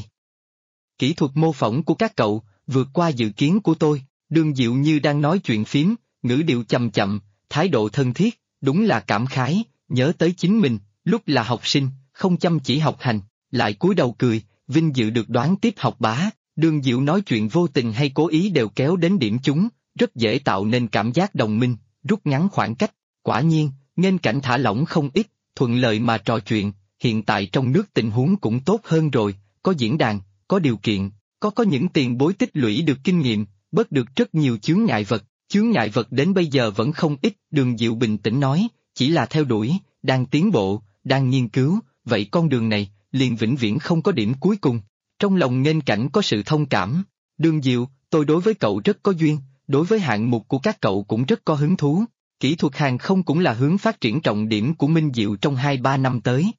Kỹ thuật mô phỏng của các cậu, vượt qua dự kiến của tôi, Đường Diệu như đang nói chuyện phím, ngữ điệu chậm chậm, thái độ thân thiết, đúng là cảm khái, nhớ tới chính mình, lúc là học sinh, không chăm chỉ học hành, lại cúi đầu cười, vinh dự được đoán tiếp học bá. Đường Diệu nói chuyện vô tình hay cố ý đều kéo đến điểm chúng, rất dễ tạo nên cảm giác đồng minh, rút ngắn khoảng cách, quả nhiên, nghênh cảnh thả lỏng không ít, thuận lợi mà trò chuyện, hiện tại trong nước tình huống cũng tốt hơn rồi, có diễn đàn, có điều kiện, có những tiền bối tích lũy được kinh nghiệm, bớt được rất nhiều chướng ngại vật đến bây giờ vẫn không ít. Đường Diệu bình tĩnh nói, chỉ là theo đuổi, đang tiến bộ, đang nghiên cứu, vậy con đường này, liền vĩnh viễn không có điểm cuối cùng. Trong lòng nghênh cảnh có sự thông cảm, Đường Diệu, tôi đối với cậu rất có duyên, đối với hạng mục của các cậu cũng rất có hứng thú, kỹ thuật hàng không cũng là hướng phát triển trọng điểm của Minh Diệu trong 2-3 năm tới.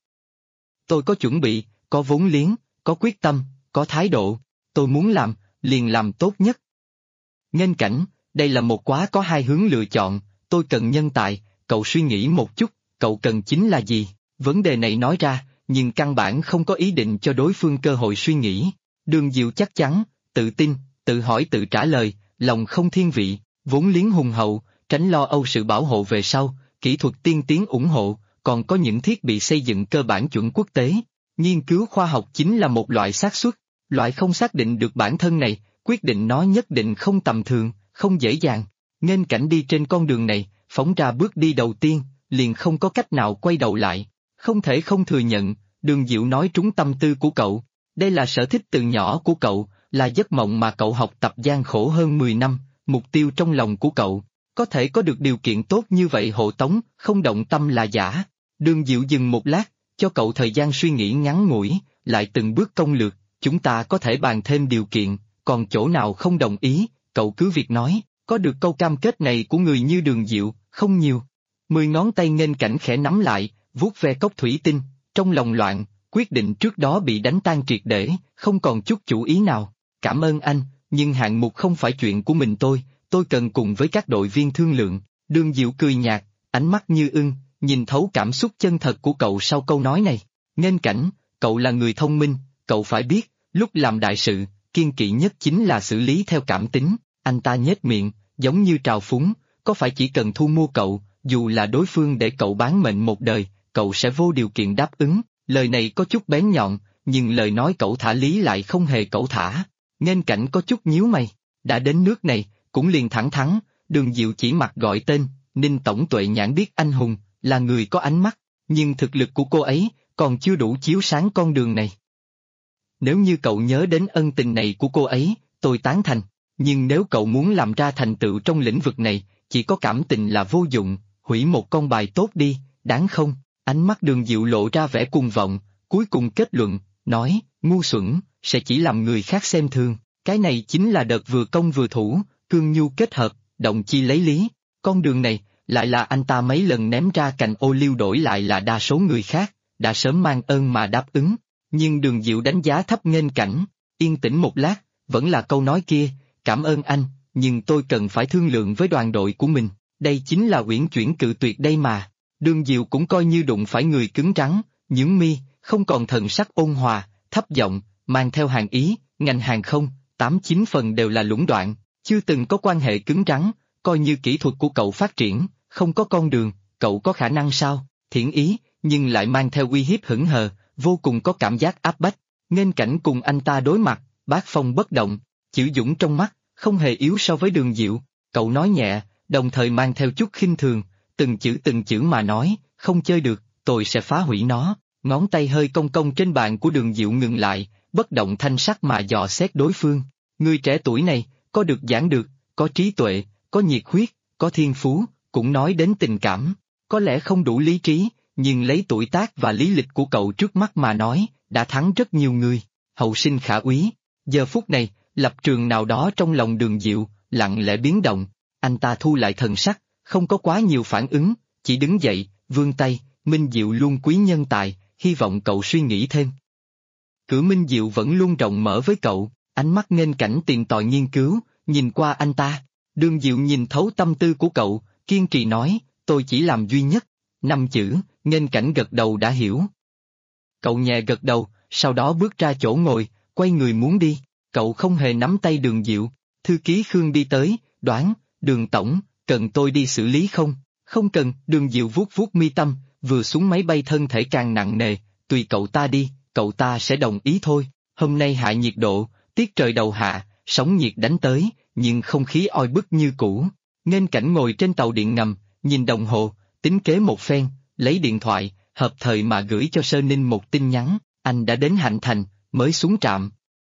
Tôi có chuẩn bị, có vốn liếng, có quyết tâm, có thái độ, tôi muốn làm, liền làm tốt nhất. Nghênh cảnh, đây là một quá có 2 hướng lựa chọn, tôi cần nhân tài, cậu suy nghĩ một chút, cậu cần chính là gì? Vấn đề này nói ra, nhưng căn bản không có ý định cho đối phương cơ hội suy nghĩ. Đường Diệu chắc chắn, tự tin, tự hỏi tự trả lời, lòng không thiên vị, vốn liếng hùng hậu, tránh lo âu sự bảo hộ về sau, kỹ thuật tiên tiến ủng hộ, còn có những thiết bị xây dựng cơ bản chuẩn quốc tế. Nghiên cứu khoa học chính là một loại xác suất, loại không xác định được bản thân này, quyết định nó nhất định không tầm thường, không dễ dàng. Nghênh Cảnh đi trên con đường này, phóng ra bước đi đầu tiên, liền không có cách nào quay đầu lại. Không thể không thừa nhận, Đường Diệu nói trúng tâm tư của cậu. Đây là sở thích từ nhỏ của cậu, là giấc mộng mà cậu học tập gian khổ hơn 10 năm, mục tiêu trong lòng của cậu. Có thể có được điều kiện tốt như vậy hộ tống, không động tâm là giả. Đường Diệu dừng một lát, cho cậu thời gian suy nghĩ ngắn ngủi, lại từng bước công lược, chúng ta có thể bàn thêm điều kiện, còn chỗ nào không đồng ý, cậu cứ việc nói, có được câu cam kết này của người như Đường Diệu, không nhiều. 10 ngón tay Nghênh Cảnh khẽ nắm lại, vuốt ve cốc thủy tinh, trong lòng loạn, quyết định trước đó bị đánh tan triệt để, không còn chút chủ ý nào. Cảm ơn anh, nhưng hạng mục không phải chuyện của mình tôi cần cùng với các đội viên thương lượng. Đường Diệu cười nhạt, ánh mắt như ưng, nhìn thấu cảm xúc chân thật của cậu sau câu nói này. Nghênh Cảnh, cậu là người thông minh, cậu phải biết, lúc làm đại sự, kiêng kỵ nhất chính là xử lý theo cảm tính. Anh ta nhếch miệng, giống như trào phúng, có phải chỉ cần thu mua cậu, dù là đối phương để cậu bán mệnh một đời, cậu sẽ vô điều kiện đáp ứng. Lời này có chút bén nhọn, nhưng lời nói cẩu thả lý lại không hề cẩu thả. Nghênh Cảnh có chút nhíu mày, đã đến nước này, cũng liền thẳng thắn. Đường Diệu chỉ mặt gọi tên, Ninh Tổng Tuệ nhãn biết anh hùng, là người có ánh mắt, nhưng thực lực của cô ấy còn chưa đủ chiếu sáng con đường này. Nếu như cậu nhớ đến ân tình này của cô ấy, tôi tán thành, nhưng nếu cậu muốn làm ra thành tựu trong lĩnh vực này, chỉ có cảm tình là vô dụng, hủy một con bài tốt đi, đáng không? Ánh mắt Đường Diệu lộ ra vẻ cuồng vọng, cuối cùng kết luận, nói, ngu xuẩn, sẽ chỉ làm người khác xem thường. Cái này chính là đợt vừa công vừa thủ, cương nhu kết hợp, động chi lấy lý. Con đường này, lại là anh ta mấy lần ném ra cành ô liu đổi lại là đa số người khác, đã sớm mang ơn mà đáp ứng. Nhưng Đường Diệu đánh giá thấp Nghênh Cảnh, yên tĩnh một lát, vẫn là câu nói kia, cảm ơn anh, nhưng tôi cần phải thương lượng với đoàn đội của mình, đây chính là uyển chuyển cự tuyệt đây mà. Đường Diệu cũng coi như đụng phải người cứng rắn, nhướng mi, không còn thần sắc ôn hòa, thấp giọng, mang theo hàng ý, ngành hàng không, 8-9 phần đều là lũng đoạn, chưa từng có quan hệ cứng rắn, coi như kỹ thuật của cậu phát triển, không có con đường, cậu có khả năng sao? Thiển ý, nhưng lại mang theo uy hiếp hững hờ, vô cùng có cảm giác áp bách. Nghênh Cảnh cùng anh ta đối mặt, bát phong bất động, chữ dũng trong mắt, không hề yếu so với Đường Diệu. Cậu nói nhẹ, đồng thời mang theo chút khinh thường, từng chữ mà nói, không chơi được, tôi sẽ phá hủy nó. Ngón tay hơi cong cong trên bàn của Đường Diệu ngừng lại, bất động thanh sắc mà dò xét đối phương. Người trẻ tuổi này, có được giảng được, có trí tuệ, có nhiệt huyết, có thiên phú, cũng nói đến tình cảm. Có lẽ không đủ lý trí, nhưng lấy tuổi tác và lý lịch của cậu trước mắt mà nói, đã thắng rất nhiều người. Hậu sinh khả úy. Giờ phút này, lập trường nào đó trong lòng Đường Diệu, lặng lẽ biến động. Anh ta thu lại thần sắc, không có quá nhiều phản ứng, chỉ đứng dậy, vươn tay, Minh Diệu luôn quý nhân tài, hy vọng cậu suy nghĩ thêm. Cửa Minh Diệu vẫn luôn rộng mở với cậu, ánh mắt Nghênh Cảnh tìm tòi nghiên cứu, nhìn qua anh ta. Đường Diệu nhìn thấu tâm tư của cậu, kiên trì nói, tôi chỉ làm duy nhất. 5 chữ, Nghênh Cảnh gật đầu đã hiểu. Cậu nhẹ gật đầu, sau đó bước ra chỗ ngồi, quay người muốn đi. Cậu không hề nắm tay Đường Diệu. Thư ký Khương đi tới, đoán, Đường Tổng, cần tôi đi xử lý không? Không cần. Đường Diệu vuốt vuốt mi tâm, vừa xuống máy bay thân thể càng nặng nề, tùy cậu ta đi, cậu ta sẽ đồng ý thôi. Hôm nay hạ nhiệt độ, tiết trời đầu hạ, sóng nhiệt đánh tới, nhưng không khí oi bức như cũ. Nghênh Cảnh ngồi trên tàu điện ngầm, nhìn đồng hồ, tính kế một phen, lấy điện thoại, hợp thời mà gửi cho Sơ Ninh một tin nhắn, anh đã đến Hạnh Thành, mới xuống trạm.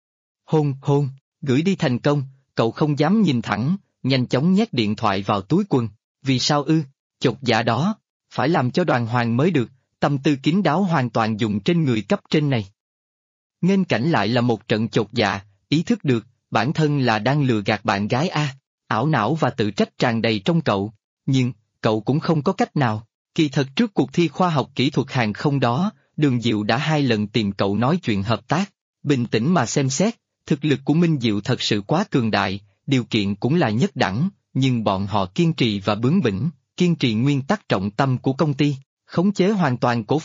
Hôn, gửi đi thành công, cậu không dám nhìn thẳng, nhanh chóng nhét điện thoại vào túi quần. Vì sao ư? Chột dạ đó, phải làm cho Đoàn Hoàng mới được, tâm tư kín đáo hoàn toàn dùng trên người cấp trên này. Nghênh Cảnh lại là một trận chột dạ, ý thức được, bản thân là đang lừa gạt bạn gái a, ảo não và tự trách tràn đầy trong cậu, nhưng, cậu cũng không có cách nào. Kỳ thật trước cuộc thi khoa học kỹ thuật hàng không đó, Đường Diệu đã 2 lần tìm cậu nói chuyện hợp tác, bình tĩnh mà xem xét, thực lực của Minh Diệu thật sự quá cường đại, điều kiện cũng là nhất đẳng, nhưng bọn họ kiên trì và bướng bỉnh, kiên trì nguyên tắc trọng tâm của công ty, khống chế hoàn toàn cổ phần,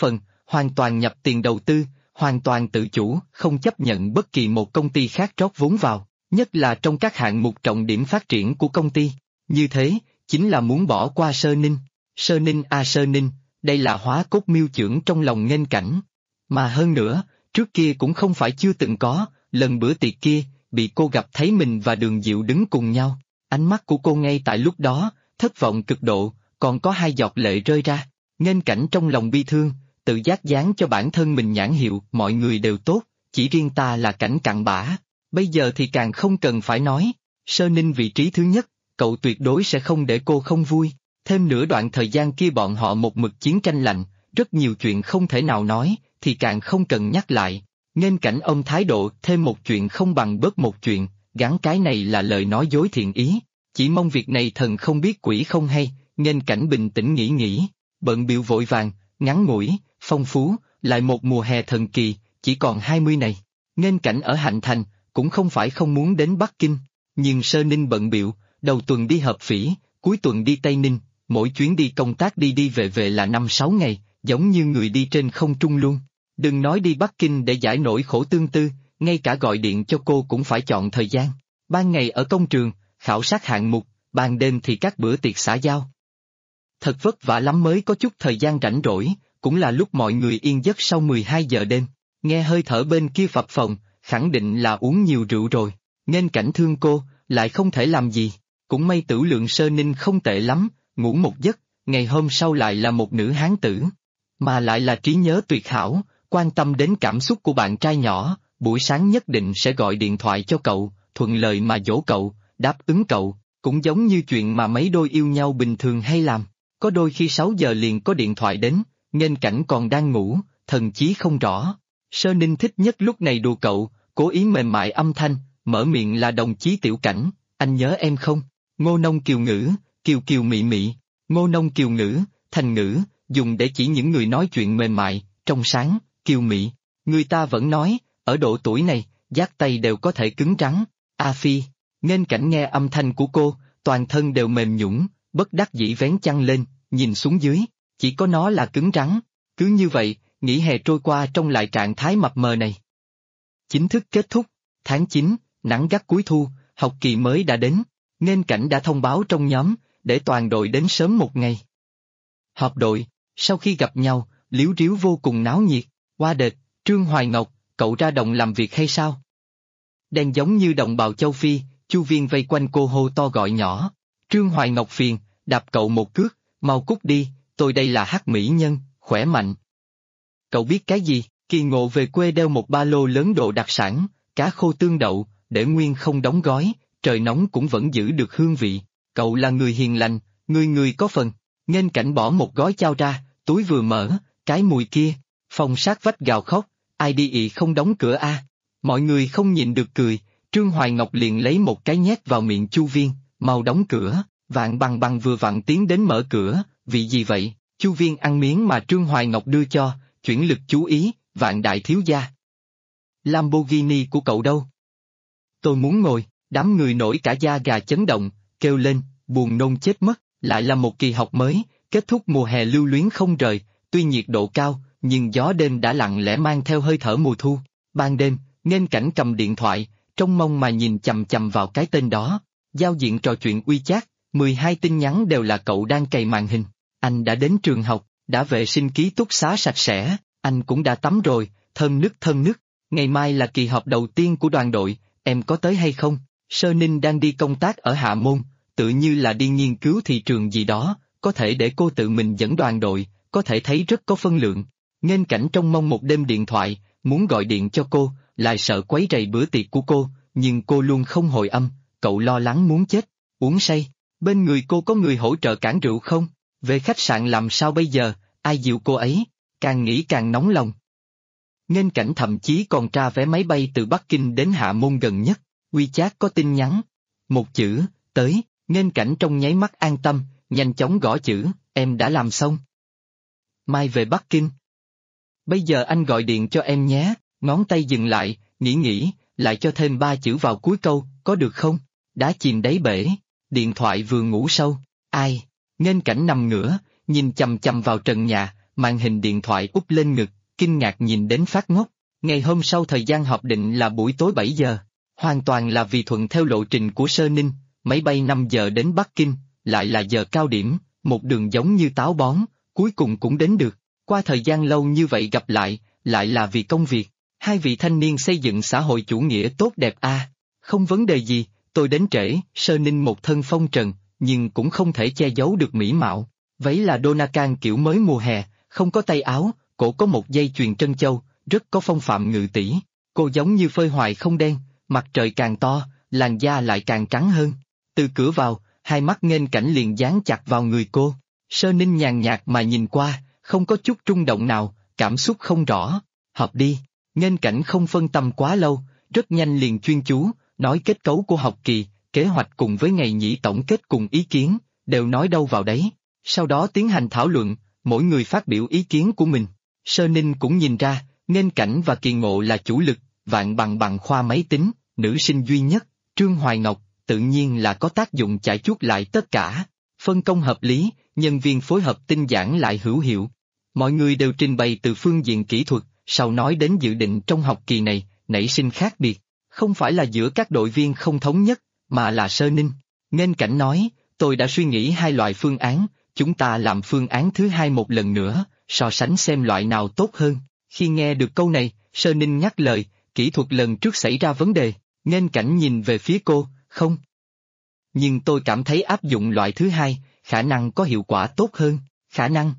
hoàn toàn nhập tiền đầu tư, hoàn toàn tự chủ, không chấp nhận bất kỳ một công ty khác rót vốn vào, nhất là trong các hạng mục trọng điểm phát triển của công ty. Như thế, chính là muốn bỏ qua Sơ Ninh. Sơ Ninh à Sơ Ninh, đây là hóa cốt miêu chưởng trong lòng Nghênh Cảnh. Mà hơn nữa, trước kia cũng không phải chưa từng có, lần bữa tiệc kia, bị cô gặp thấy mình và Đường Diệu đứng cùng nhau. Ánh mắt của cô ngay tại lúc đó, thất vọng cực độ, còn có 2 giọt lệ rơi ra. Nghênh Cảnh trong lòng bi thương, tự giác dán cho bản thân mình nhãn hiệu mọi người đều tốt, chỉ riêng ta là cảnh cặn bã. Bây giờ thì càng không cần phải nói, Sơ Ninh vị trí thứ nhất, cậu tuyệt đối sẽ không để cô không vui. Thêm nữa đoạn thời gian kia bọn họ một mực chiến tranh lạnh, rất nhiều chuyện không thể nào nói, thì càng không cần nhắc lại. Nghênh Cảnh ông thái độ thêm một chuyện không bằng bớt một chuyện, gắn cái này là lời nói dối thiện ý. Chỉ mong việc này thần không biết quỷ không hay, Nghênh Cảnh bình tĩnh nghĩ, bận bịu vội vàng, ngắn ngủi, phong phú, lại một mùa hè thần kỳ, chỉ còn 20 này. Nghênh Cảnh ở Hạnh Thành, cũng không phải không muốn đến Bắc Kinh, nhưng Sơ Ninh bận bịu, đầu tuần đi Hợp Phỉ, cuối tuần đi Tây Ninh, mỗi chuyến đi công tác đi về là 5-6 ngày, giống như người đi trên không trung luôn. Đừng nói đi Bắc Kinh để giải nỗi khổ tương tư, ngay cả gọi điện cho cô cũng phải chọn thời gian. Ban ngày ở công trường, khảo sát hạng mục, ban đêm thì các bữa tiệc xã giao. Thật vất vả lắm mới có chút thời gian rảnh rỗi, cũng là lúc mọi người yên giấc sau 12 giờ đêm. Nghe hơi thở bên kia phập phồng, khẳng định là uống nhiều rượu rồi. Nghênh Cảnh thương cô, lại không thể làm gì. Cũng may tửu lượng Sơ Ninh không tệ lắm, ngủ một giấc, ngày hôm sau lại là một nữ hán tử. Mà lại là trí nhớ tuyệt hảo, quan tâm đến cảm xúc của bạn trai nhỏ, buổi sáng nhất định sẽ gọi điện thoại cho cậu, thuận lời mà dỗ cậu, đáp ứng cậu, cũng giống như chuyện mà mấy đôi yêu nhau bình thường hay làm. Có đôi khi 6 giờ liền có điện thoại đến, Nghênh Cảnh còn đang ngủ, thần chí không rõ. Sơ Ninh thích nhất lúc này đùa cậu, cố ý mềm mại âm thanh, mở miệng là đồng chí Tiểu Cảnh, anh nhớ em không? Ngô nông kiều ngữ, kiều kiều mị mị, ngô nông kiều ngữ, thành ngữ, dùng để chỉ những người nói chuyện mềm mại, trong sáng, kiều mị. Người ta vẫn nói, ở độ tuổi này, giác tay đều có thể cứng rắn. A Phi, Nghênh Cảnh nghe âm thanh của cô, toàn thân đều mềm nhũn, bất đắc dĩ vén chăn lên, nhìn xuống dưới, chỉ có nó là cứng rắn. Cứ như vậy, nghỉ hè trôi qua trong lại trạng thái mập mờ này. Chính thức kết thúc, tháng 9, nắng gắt cuối thu, học kỳ mới đã đến. Nghênh Cảnh đã thông báo trong nhóm, để toàn đội đến sớm một ngày. Họp đội, sau khi gặp nhau, líu ríu vô cùng náo nhiệt. Qua đệt, Trương Hoài Ngọc, cậu ra đồng làm việc hay sao? Đen giống như đồng bào châu Phi, Chu Viên vây quanh cô hô to gọi nhỏ. Trương Hoài Ngọc phiền, đạp cậu một cước, mau cút đi, tôi đây là hắc mỹ nhân, khỏe mạnh. Cậu biết cái gì? Kỳ Ngộ về quê đeo một ba lô lớn đồ đặc sản, cá khô tương đậu, để nguyên không đóng gói, trời nóng cũng vẫn giữ được hương vị. Cậu là người hiền lành, người có phần. Nghênh Cảnh bỏ một gói chao ra, túi vừa mở, cái mùi kia. Phòng sát vách gào khóc, ai đi ị không đóng cửa a? Mọi người không nhịn được cười, Trương Hoài Ngọc liền lấy một cái nhét vào miệng Chu Viên, mau đóng cửa. Vạn Bằng Bằng vừa vặn tiến đến mở cửa, vị gì vậy? Chu Viên ăn miếng mà Trương Hoài Ngọc đưa cho, chuyển lực chú ý, Vạn đại thiếu gia. Lamborghini của cậu đâu? Tôi muốn ngồi, đám người nổi cả da gà chấn động, kêu lên, buồn nôn chết mất, lại là một kỳ học mới, kết thúc mùa hè lưu luyến không rời, tuy nhiệt độ cao, nhưng gió đêm đã lặng lẽ mang theo hơi thở mùa thu. Ban đêm, Nghênh Cảnh cầm điện thoại, trông mong mà nhìn chằm chằm vào cái tên đó. Giao diện trò chuyện WeChat, 12 tin nhắn đều là cậu đang cày màn hình. Anh đã đến trường học, đã vệ sinh ký túc xá sạch sẽ, anh cũng đã tắm rồi, thơm nức. Ngày mai là kỳ họp đầu tiên của đoàn đội, em có tới hay không? Sơ Ninh đang đi công tác ở Hạ Môn, tự như là đi nghiên cứu thị trường gì đó, có thể để cô tự mình dẫn đoàn đội, có thể thấy rất có phân lượng. Nghênh Cảnh trông mong một đêm điện thoại, muốn gọi điện cho cô, lại sợ quấy rầy bữa tiệc của cô, nhưng cô luôn không hồi âm, cậu lo lắng muốn chết. Uống say, bên người cô có người hỗ trợ cản rượu không? Về khách sạn làm sao bây giờ, ai dịu cô ấy? Càng nghĩ càng nóng lòng. Nghênh Cảnh thậm chí còn tra vé máy bay từ Bắc Kinh đến Hạ Môn gần nhất. WeChat có tin nhắn. Một chữ, tới. Nghênh Cảnh trong nháy mắt an tâm, nhanh chóng gõ chữ, em đã làm xong. Mai về Bắc Kinh. Bây giờ anh gọi điện cho em nhé. Ngón tay dừng lại, nghĩ, lại cho thêm 3 chữ vào cuối câu, có được không? Đá chìm đáy bể. Điện thoại vừa ngủ sâu. Ai? Nghênh Cảnh nằm ngửa, nhìn chằm chằm vào trần nhà, màn hình điện thoại úp lên ngực, kinh ngạc nhìn đến phát ngốc. Ngày hôm sau thời gian họp định là buổi tối 7 giờ. Hoàn toàn là vì thuận theo lộ trình của Sơ Ninh, máy bay 5 giờ đến Bắc Kinh, lại là giờ cao điểm, một đường giống như táo bón, cuối cùng cũng đến được. Qua thời gian lâu như vậy gặp lại là vì công việc. Hai vị thanh niên xây dựng xã hội chủ nghĩa tốt đẹp a. Không vấn đề gì, tôi đến trễ. Sơ Ninh một thân phong trần, nhưng cũng không thể che giấu được mỹ mạo. Váy là Donacan kiểu mới mùa hè, không có tay áo, cổ có một dây chuyền trân châu, rất có phong phạm ngự tỷ. Cô giống như phơi hoài không đen, mặt trời càng to, làn da lại càng trắng hơn. Từ cửa vào, hai mắt nghênh cảnh liền dán chặt vào người cô. Sơ Ninh nhàn nhạt mà nhìn qua, không có chút rung động nào, cảm xúc không rõ. Học đi. Nghênh cảnh không phân tâm quá lâu, rất nhanh liền chuyên chú, nói kết cấu của học kỳ, kế hoạch cùng với ngày nghỉ tổng kết cùng ý kiến, đều nói đâu vào đấy. Sau đó tiến hành thảo luận, mỗi người phát biểu ý kiến của mình. Sơ Ninh cũng nhìn ra, Nghênh Cảnh và Kỳ Ngộ là chủ lực, Vạn Bằng khoa máy tính, nữ sinh duy nhất, Trương Hoài Ngọc, tự nhiên là có tác dụng chải chuốt lại tất cả. Phân công hợp lý, nhân viên phối hợp tinh giản lại hữu hiệu. Mọi người đều trình bày từ phương diện kỹ thuật, sau nói đến dự định trong học kỳ này, nảy sinh khác biệt. Không phải là giữa các đội viên không thống nhất, mà là Sơ Ninh. Nghênh Cảnh nói, tôi đã suy nghĩ hai loại phương án, chúng ta làm phương án thứ hai một lần nữa, so sánh xem loại nào tốt hơn. Khi nghe được câu này, Sơ Ninh ngắt lời, kỹ thuật lần trước xảy ra vấn đề. Nghênh Cảnh nhìn về phía cô, không. Nhưng tôi cảm thấy áp dụng loại thứ hai, khả năng có hiệu quả tốt hơn, khả năng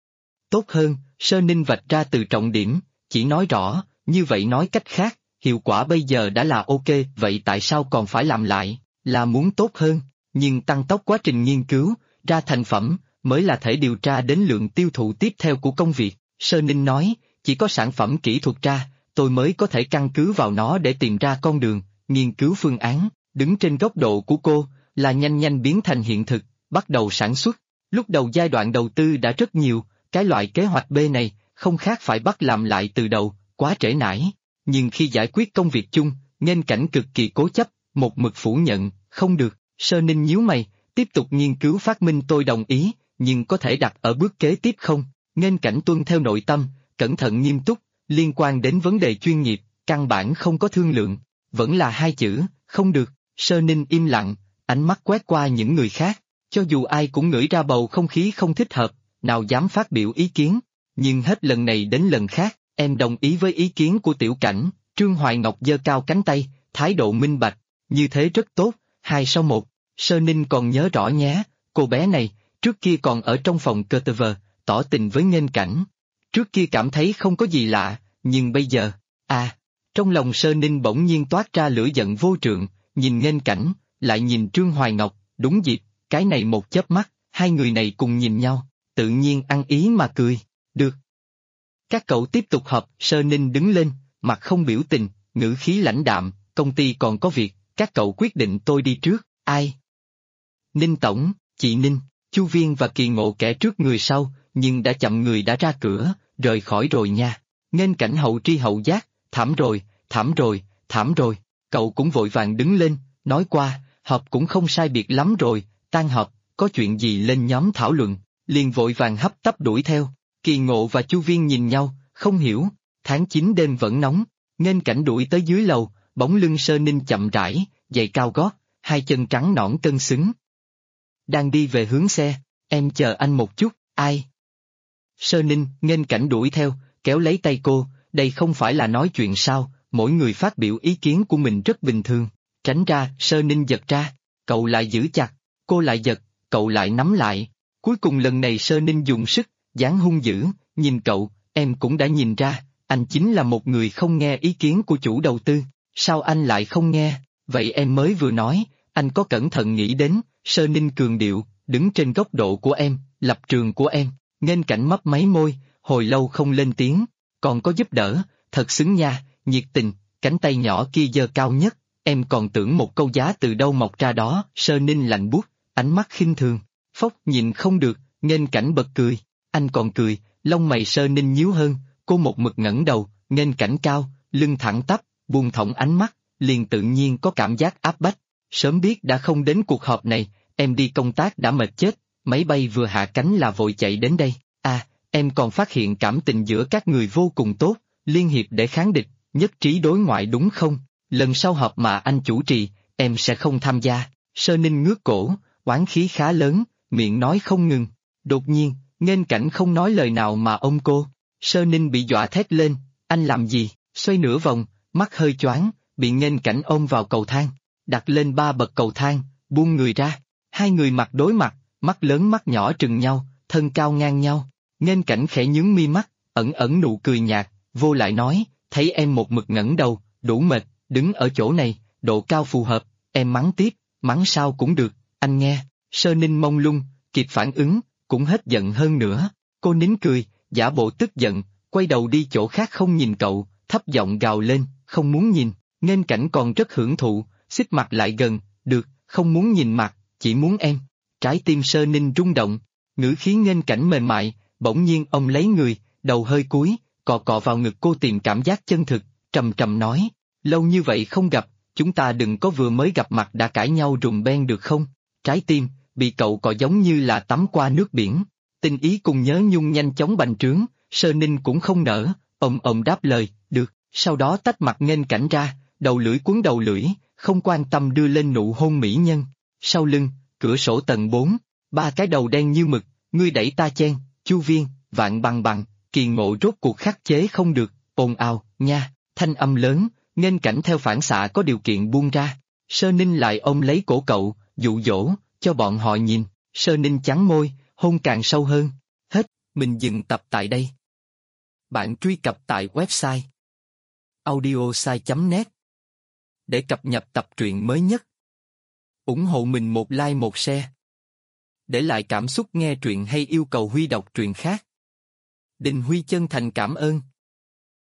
tốt hơn. Sơ Ninh vạch ra từ trọng điểm, chỉ nói rõ, như vậy nói cách khác, hiệu quả bây giờ đã là ok, vậy tại sao còn phải làm lại, là muốn tốt hơn, nhưng tăng tốc quá trình nghiên cứu, ra thành phẩm, mới là thể điều tra đến lượng tiêu thụ tiếp theo của công việc. Sơ Ninh nói, chỉ có sản phẩm kỹ thuật ra, tôi mới có thể căn cứ vào nó để tìm ra con đường, nghiên cứu phương án, đứng trên góc độ của cô, là nhanh biến thành hiện thực, bắt đầu sản xuất. Lúc đầu giai đoạn đầu tư đã rất nhiều, cái loại kế hoạch B này, không khác phải bắt làm lại từ đầu, quá trễ nải. Nhưng khi giải quyết công việc chung, Nghênh Cảnh cực kỳ cố chấp, một mực phủ nhận, không được. Sơ Ninh nhíu mày, tiếp tục nghiên cứu phát minh tôi đồng ý, nhưng có thể đặt ở bước kế tiếp không? Nghênh Cảnh tuân theo nội tâm, cẩn thận nghiêm túc, liên quan đến vấn đề chuyên nghiệp, căn bản không có thương lượng, vẫn là hai chữ, không được. Sơ Ninh im lặng, ánh mắt quét qua những người khác, cho dù ai cũng ngửi ra bầu không khí không thích hợp, nào dám phát biểu ý kiến, nhưng hết lần này đến lần khác, em đồng ý với ý kiến của Tiểu Cảnh. Trương Hoài Ngọc giơ cao cánh tay, thái độ minh bạch, như thế rất tốt, 2-1. Sơ Ninh còn nhớ rõ nhé, cô bé này, trước kia còn ở trong phòng CTV, tỏ tình với Nghênh Cảnh. Trước kia cảm thấy không có gì lạ, nhưng bây giờ, trong lòng Sơ Ninh bỗng nhiên toát ra lửa giận vô trượng, nhìn Nghênh Cảnh, lại nhìn Trương Hoài Ngọc, đúng dịp, cái này một chớp mắt, hai người này cùng nhìn nhau, tự nhiên ăn ý mà cười, được. Các cậu tiếp tục họp. Sơ Ninh đứng lên, mặt không biểu tình, ngữ khí lãnh đạm, công ty còn có việc, các cậu quyết định tôi đi trước, ai? Ninh Tổng, chị Ninh, Chu Viên và Kỳ Ngộ kẻ trước người sau, nhưng đã chậm người đã ra cửa, rời khỏi rồi nha. Nghênh Cảnh hậu tri hậu giác, thảm rồi, thảm rồi, thảm rồi, cậu cũng vội vàng đứng lên, nói qua, họp cũng không sai biệt lắm rồi, tan họp, có chuyện gì lên nhóm thảo luận, liền vội vàng hấp tấp đuổi theo. Kỳ Ngộ và Chu Viên nhìn nhau, không hiểu, tháng 9 đêm vẫn nóng, Nghênh Cảnh đuổi tới dưới lầu, bóng lưng Sơ Ninh chậm rãi, giày cao gót, hai chân trắng nõn cân xứng. Đang đi về hướng xe, em chờ anh một chút, ai? Sơ Ninh. Nghênh Cảnh đuổi theo, kéo lấy tay cô, đây không phải là nói chuyện sao, mỗi người phát biểu ý kiến của mình rất bình thường. Tránh ra. Sơ Ninh giật ra, cậu lại giữ chặt, cô lại giật, cậu lại nắm lại. Cuối cùng lần này Sơ Ninh dùng sức, dáng hung dữ, nhìn cậu, em cũng đã nhìn ra, anh chính là một người không nghe ý kiến của chủ đầu tư, sao anh lại không nghe, vậy em mới vừa nói, anh có cẩn thận nghĩ đến. Sơ Ninh cường điệu, đứng trên góc độ của em, lập trường của em. Nghênh Cảnh mấp máy môi, hồi lâu không lên tiếng, còn có giúp đỡ, thật xứng nha, nhiệt tình, cánh tay nhỏ kia giơ cao nhất, em còn tưởng một câu giá từ đâu mọc ra đó. Sơ Ninh lạnh buốt, ánh mắt khinh thường, phốc nhìn không được. Nghênh Cảnh bật cười, anh còn cười, lông mày Sơ Ninh nhíu hơn, cô một mực ngẩng đầu. Nghênh Cảnh cao, lưng thẳng tắp, buông thõng ánh mắt, liền tự nhiên có cảm giác áp bách. Sớm biết đã không đến cuộc họp này, em đi công tác đã mệt chết, máy bay vừa hạ cánh là vội chạy đến đây. em còn phát hiện cảm tình giữa các người vô cùng tốt, liên hiệp để kháng địch, nhất trí đối ngoại đúng không? Lần sau họp mà anh chủ trì, em sẽ không tham gia. Sơ Ninh ngước cổ, oán khí khá lớn, miệng nói không ngừng. Đột nhiên, Nghênh Cảnh không nói lời nào mà ôm cô. Sơ Ninh bị dọa thét lên, anh làm gì? Xoay nửa vòng, mắt hơi choáng, bị Nghênh Cảnh ôm vào cầu thang, đặt lên 3 bậc cầu thang, buông người ra. Hai người mặt đối mặt, mắt lớn mắt nhỏ trừng nhau, thân cao ngang nhau. Nghênh Cảnh khẽ nhướng mi mắt, ẩn ẩn nụ cười nhạt, vô lại nói, thấy em một mực ngẩng đầu, đủ mệt, đứng ở chỗ này, độ cao phù hợp, em mắng tiếp, mắng sao cũng được, anh nghe. Sơ Ninh mông lung, kịp phản ứng, cũng hết giận hơn nữa. Cô nín cười, giả bộ tức giận, quay đầu đi chỗ khác không nhìn cậu, thấp giọng gào lên, không muốn nhìn. Nghênh Cảnh còn rất hưởng thụ, xích mặt lại gần, được, không muốn nhìn mặt, chỉ muốn em. Trái tim Sơ Ninh rung động, ngữ khí Nghênh Cảnh mềm mại, bỗng nhiên ông lấy người, đầu hơi cúi, cọ cọ vào ngực cô tìm cảm giác chân thực, trầm trầm nói, lâu như vậy không gặp, chúng ta đừng có vừa mới gặp mặt đã cãi nhau rùm beng được không? Trái tim, bị cậu cọ giống như là tắm qua nước biển, tình ý cùng nhớ nhung nhanh chóng bành trướng, Sơ Ninh cũng không nỡ, đáp lời, được, sau đó tách mặt Nghênh Cảnh ra, đầu lưỡi cuốn đầu lưỡi, không quan tâm đưa lên nụ hôn mỹ nhân. Sau lưng, cửa sổ tầng 4, 3 cái đầu đen như mực, ngươi đẩy ta chen, Chu Viên, Vạn Bằng Bằng, Kỳ Ngộ rốt cuộc khắc chế không được, ồn ào, nha, thanh âm lớn, Nghênh Cảnh theo phản xạ có điều kiện buông ra. Sơ Ninh lại ôm lấy cổ cậu, dụ dỗ, cho bọn họ nhìn. Sơ Ninh cắn môi, hôn càng sâu hơn. Hết, mình dừng tập tại đây. Bạn truy cập tại website audiosai.net để cập nhật tập truyện mới nhất. Ủng hộ mình một like một share. Để lại cảm xúc nghe truyện hay yêu cầu Huy đọc truyện khác. Đình Huy chân thành cảm ơn.